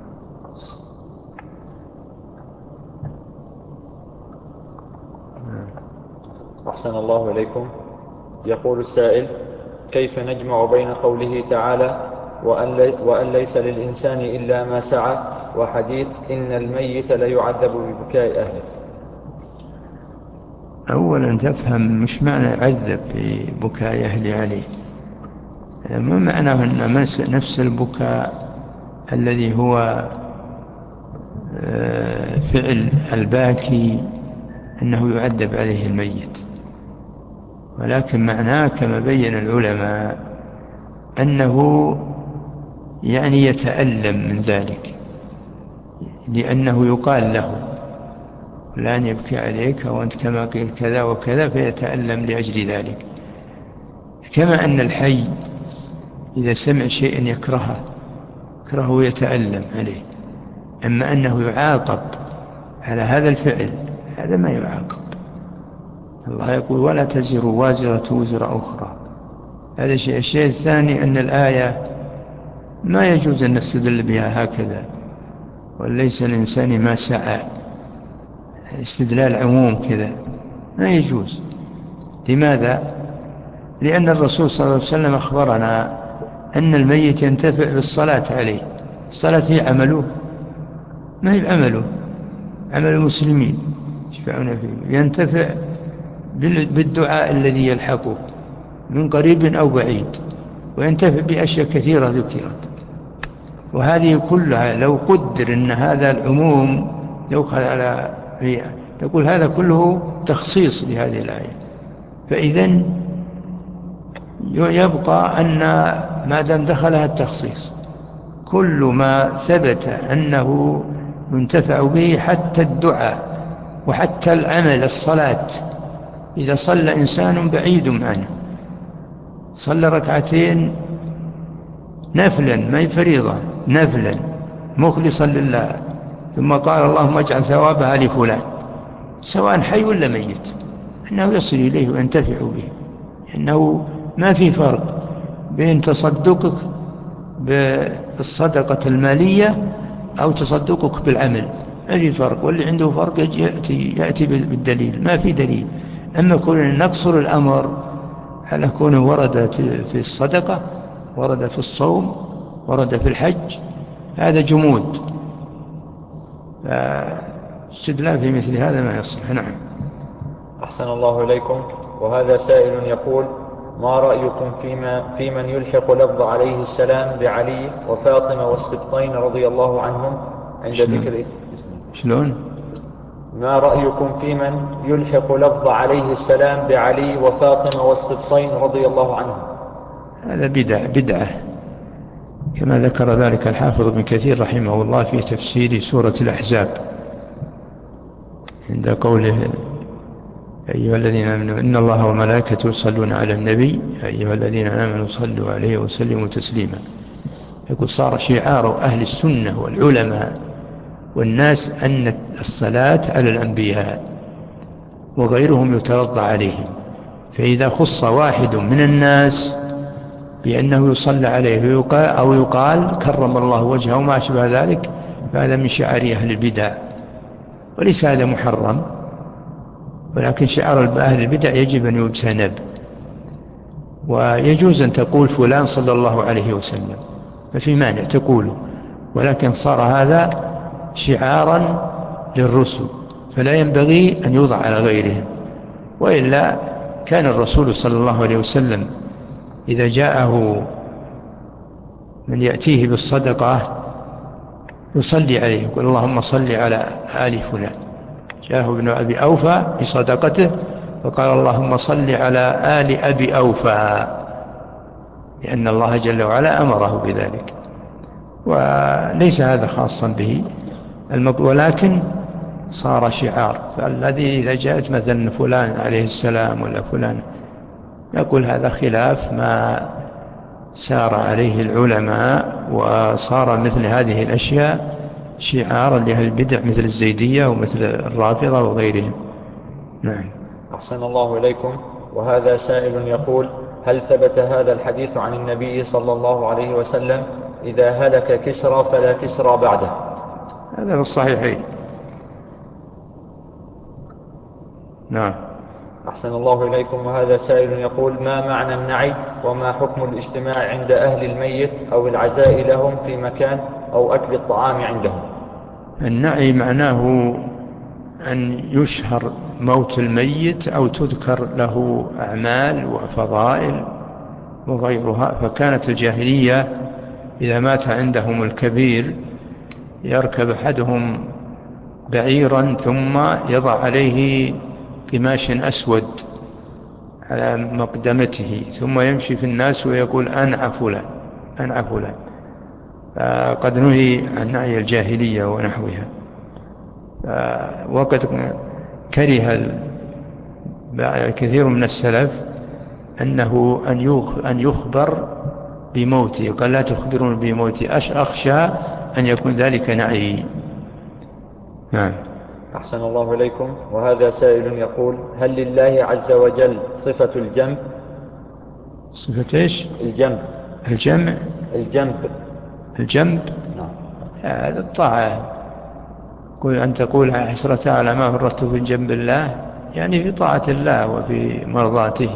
أحسن الله إليكم. يقول السائل: كيف نجمع بين قوله تعالى وأن ليس للإنسان إلا ما سعى وحديث إن الميت ليعذب ببكاء أهله؟ أولا تفهم مش معنى يعذب ببكاء أهله عليه، ما معناه أن نفس البكاء الذي هو فعل الباكي أنه يعذب عليه الميت، ولكن معناه كما بين العلماء أنه يعني يتألم من ذلك، لأنه يقال له لن يبكي عليك وأنت كما قيل كذا وكذا، فيتألم لأجل ذلك. كما أن الحي إذا سمع شيئا يكرهه ويتألم عليه، أما أنه يعاقب على هذا الفعل هذا ما يعاقب. الله يقول ولا تزر وازرة وزر أخرى، هذا شيء. الشيء الثاني أن الآية ما يجوز أن نستدل بها هكذا، وليس الإنسان ما سعى، استدلال عموم كذا ما يجوز. لماذا؟ لأن الرسول صلى الله عليه وسلم أخبرنا أن الميت ينتفع بالصلاة عليه. الصلاة هي عمله، ما هي عمله، عمل المسلمين يشفعون فيه، ينتفع بالدعاء الذي يلحقه من قريب أو بعيد، وينتفع بأشياء كثيرة ذكرت. وهذه كلها لو قدر أن هذا العموم يدخل على فيها، تقول هذا كله تخصيص لهذه الآية. فإذن يبقى أن ما دام دخلها التخصيص كل ما ثبت أنه ينتفع به، حتى الدعاء وحتى العمل الصلاة. إذا صلى إنسان بعيد عنه، صلى ركعتين نفلا ما فريضة، نفلا مخلصا لله، ثم قال اللهم اجعل ثوابها لفلان، سواء حي ولا ميت، أنه يصل إليه وينتفع به. إنه ما في فرق بين تصدقك بالصدقة المالية أو تصدقك بالعمل، ما في فرق. واللي عنده فرق يأتي بالدليل، ما في دليل. أما كون نقصر الأمر على كونه ورد في الصدقة، ورد في الصوم، ورد في الحج، هذا جمود، فاستدلال في مثل هذا ما يصلح. نعم. أحسن الله إليكم. وهذا سائل يقول: ما رأيكم في من يلحق لفظ عليه السلام بعلي وفاطمة والسبطين رضي الله عنهم عند ذكر شلون؟ ما رأيكم في من يلحق لفظ عليه السلام بعلي وفاطمة والسبطين رضي الله عنهم هذا بدعة كما ذكر ذلك الحافظ ابن كثير رحمه الله في تفسير سورة الأحزاب عند قوله أيها الذين آمنوا إن الله وملائكته يصلون على النبي أيها الذين آمنوا صلوا عليه وسلموا تسليما. يقول صار شعار أهل السنة والعلماء والناس أن الصلاة على الأنبياء وغيرهم يترضى عليهم، فإذا خص واحد من الناس بأنه يصلى عليه أو يقال كرم الله وجهه وما أشبه ذلك، فهذا من شعار أهل البدع، وليس هذا محرم، ولكن شعار أهل البدع يجب أن يجتنب. ويجوز أن تقول فلان صلى الله عليه وسلم، ما في مانع تقوله، ولكن صار هذا شعارا للرسل فلا ينبغي أن يوضع على غيرهم. وإلا كان الرسول صلى الله عليه وسلم إذا جاءه من يأتيه بالصدقة يصلي عليه، يقول اللهم صل على آل فلان. جاءه ابن أبي أوفى بصدقته فقال اللهم صل على آل أبي أوفى، لأن الله جل وعلا أمره بذلك. وليس هذا خاصا به ولكن صار شعار. فالذي إذا جاءت مثلا فلان عليه السلام ولا فلان، يقول هذا خلاف ما سار عليه العلماء، وصار مثل هذه الأشياء شعارا لأهل البدع مثل الزيدية ومثل الرافضة وغيرهم. نعم. أحسن الله إليكم. وهذا سائل يقول: هل ثبت هذا الحديث عن النبي صلى الله عليه وسلم إذا هلك كسرى فلا كسرى بعده؟ هذا في الصحيحين. نعم. أحسن الله إليكم. وهذا سائل يقول: ما معنى النعي وما حكم الاجتماع عند أهل الميت أو العزاء لهم في مكان أو أكل الطعام عندهم؟ النعي معناه أن يشهر موت الميت أو تذكر له أعمال وفضائل وغيرها. فكانت الجاهلية إذا مات عندهم الكبير يركب أحدهم بعيرا ثم يضع عليه قماش أسود على مقدمته ثم يمشي في الناس ويقول أنعى فلان أنعى فلان. قد نهي عن نعي الجاهلية ونحوها. وقد كره كثير من السلف أن يخبر بموته، قال لا تخبرون بموتي أخشى أن يكون ذلك نعي. نعم. أحسن الله إليكم. وهذا سائل يقول: هل لله عز وجل صفة الجنب؟ صفة إيش؟ الجنب. الجمع. الجنب. نعم. هذا الطاعة. أن تقول حسرة على ما فرطت في جنب الله، يعني في طاعة الله وفي مرضاته.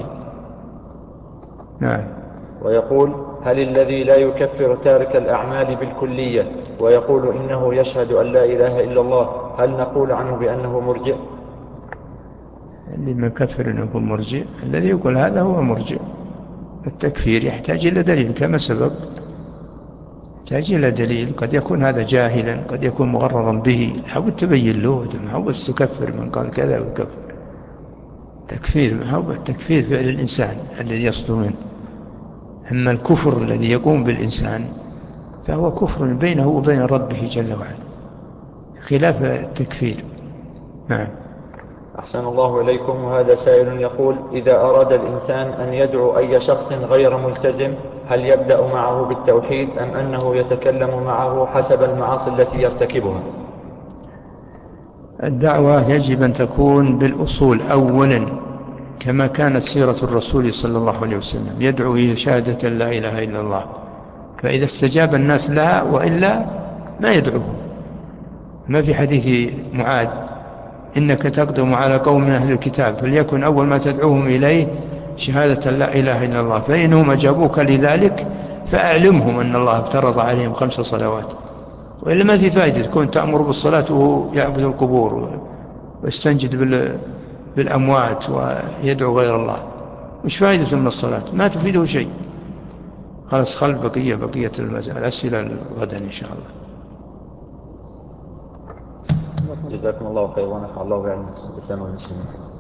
نعم. ويقول: هل الذي لا يكفر تارك الأعمال بالكلية ويقول إنه يشهد أن لا إله إلا الله، هل نقول عنه بأنه مرجئ؟ اللي ما يكفر أنه يكون مرجئ، الذي يقول هذا هو مرجئ. التكفير يحتاج إلى دليل كما سبق، يحتاج إلى دليل. قد يكون هذا جاهلا، قد يكون مغررا به، حاول تبين له، حاول تكفر من قال كذا ويكفر. التكفير فعل الإنسان الذي يصدر منه. أما الكفر الذي يقوم بالإنسان فهو كفر بينه وبين ربه جل وعلا، خلاف التكفير. نعم. أحسن الله إليكم. وهذا سائل يقول: إذا أراد الإنسان أن يدعو أي شخص غير ملتزم، هل يبدأ معه بالتوحيد أم أنه يتكلم معه حسب المعاصي التي يرتكبها؟ الدعوة يجب أن تكون بالأصول أولا، كما كانت سيرة الرسول صلى الله عليه وسلم، يدعو إلى شهادة لا إله إلا الله، فإذا استجاب الناس لها، وإلا ما يدعوه. ما في حديث معاذ إنك تقدم على قوم من أهل الكتاب فليكن أول ما تدعوهم إليه شهادة لا إله إلا الله، فإنهم أجابوك لذلك فأعلمهم أن الله افترض عليهم 5 صلوات. وإلا ما في فائدة تكون تأمر بالصلاة وهو يعبد القبور ويستنجد بالأموات ويدعو غير الله. مش فائدة من الصلاة؟ ما تفيده شيء. خلاص، خلف بقية الأسئلة غدا إن شاء الله. جزاكم الله خير ونفع الله بعلم الإسلام والمسلمين.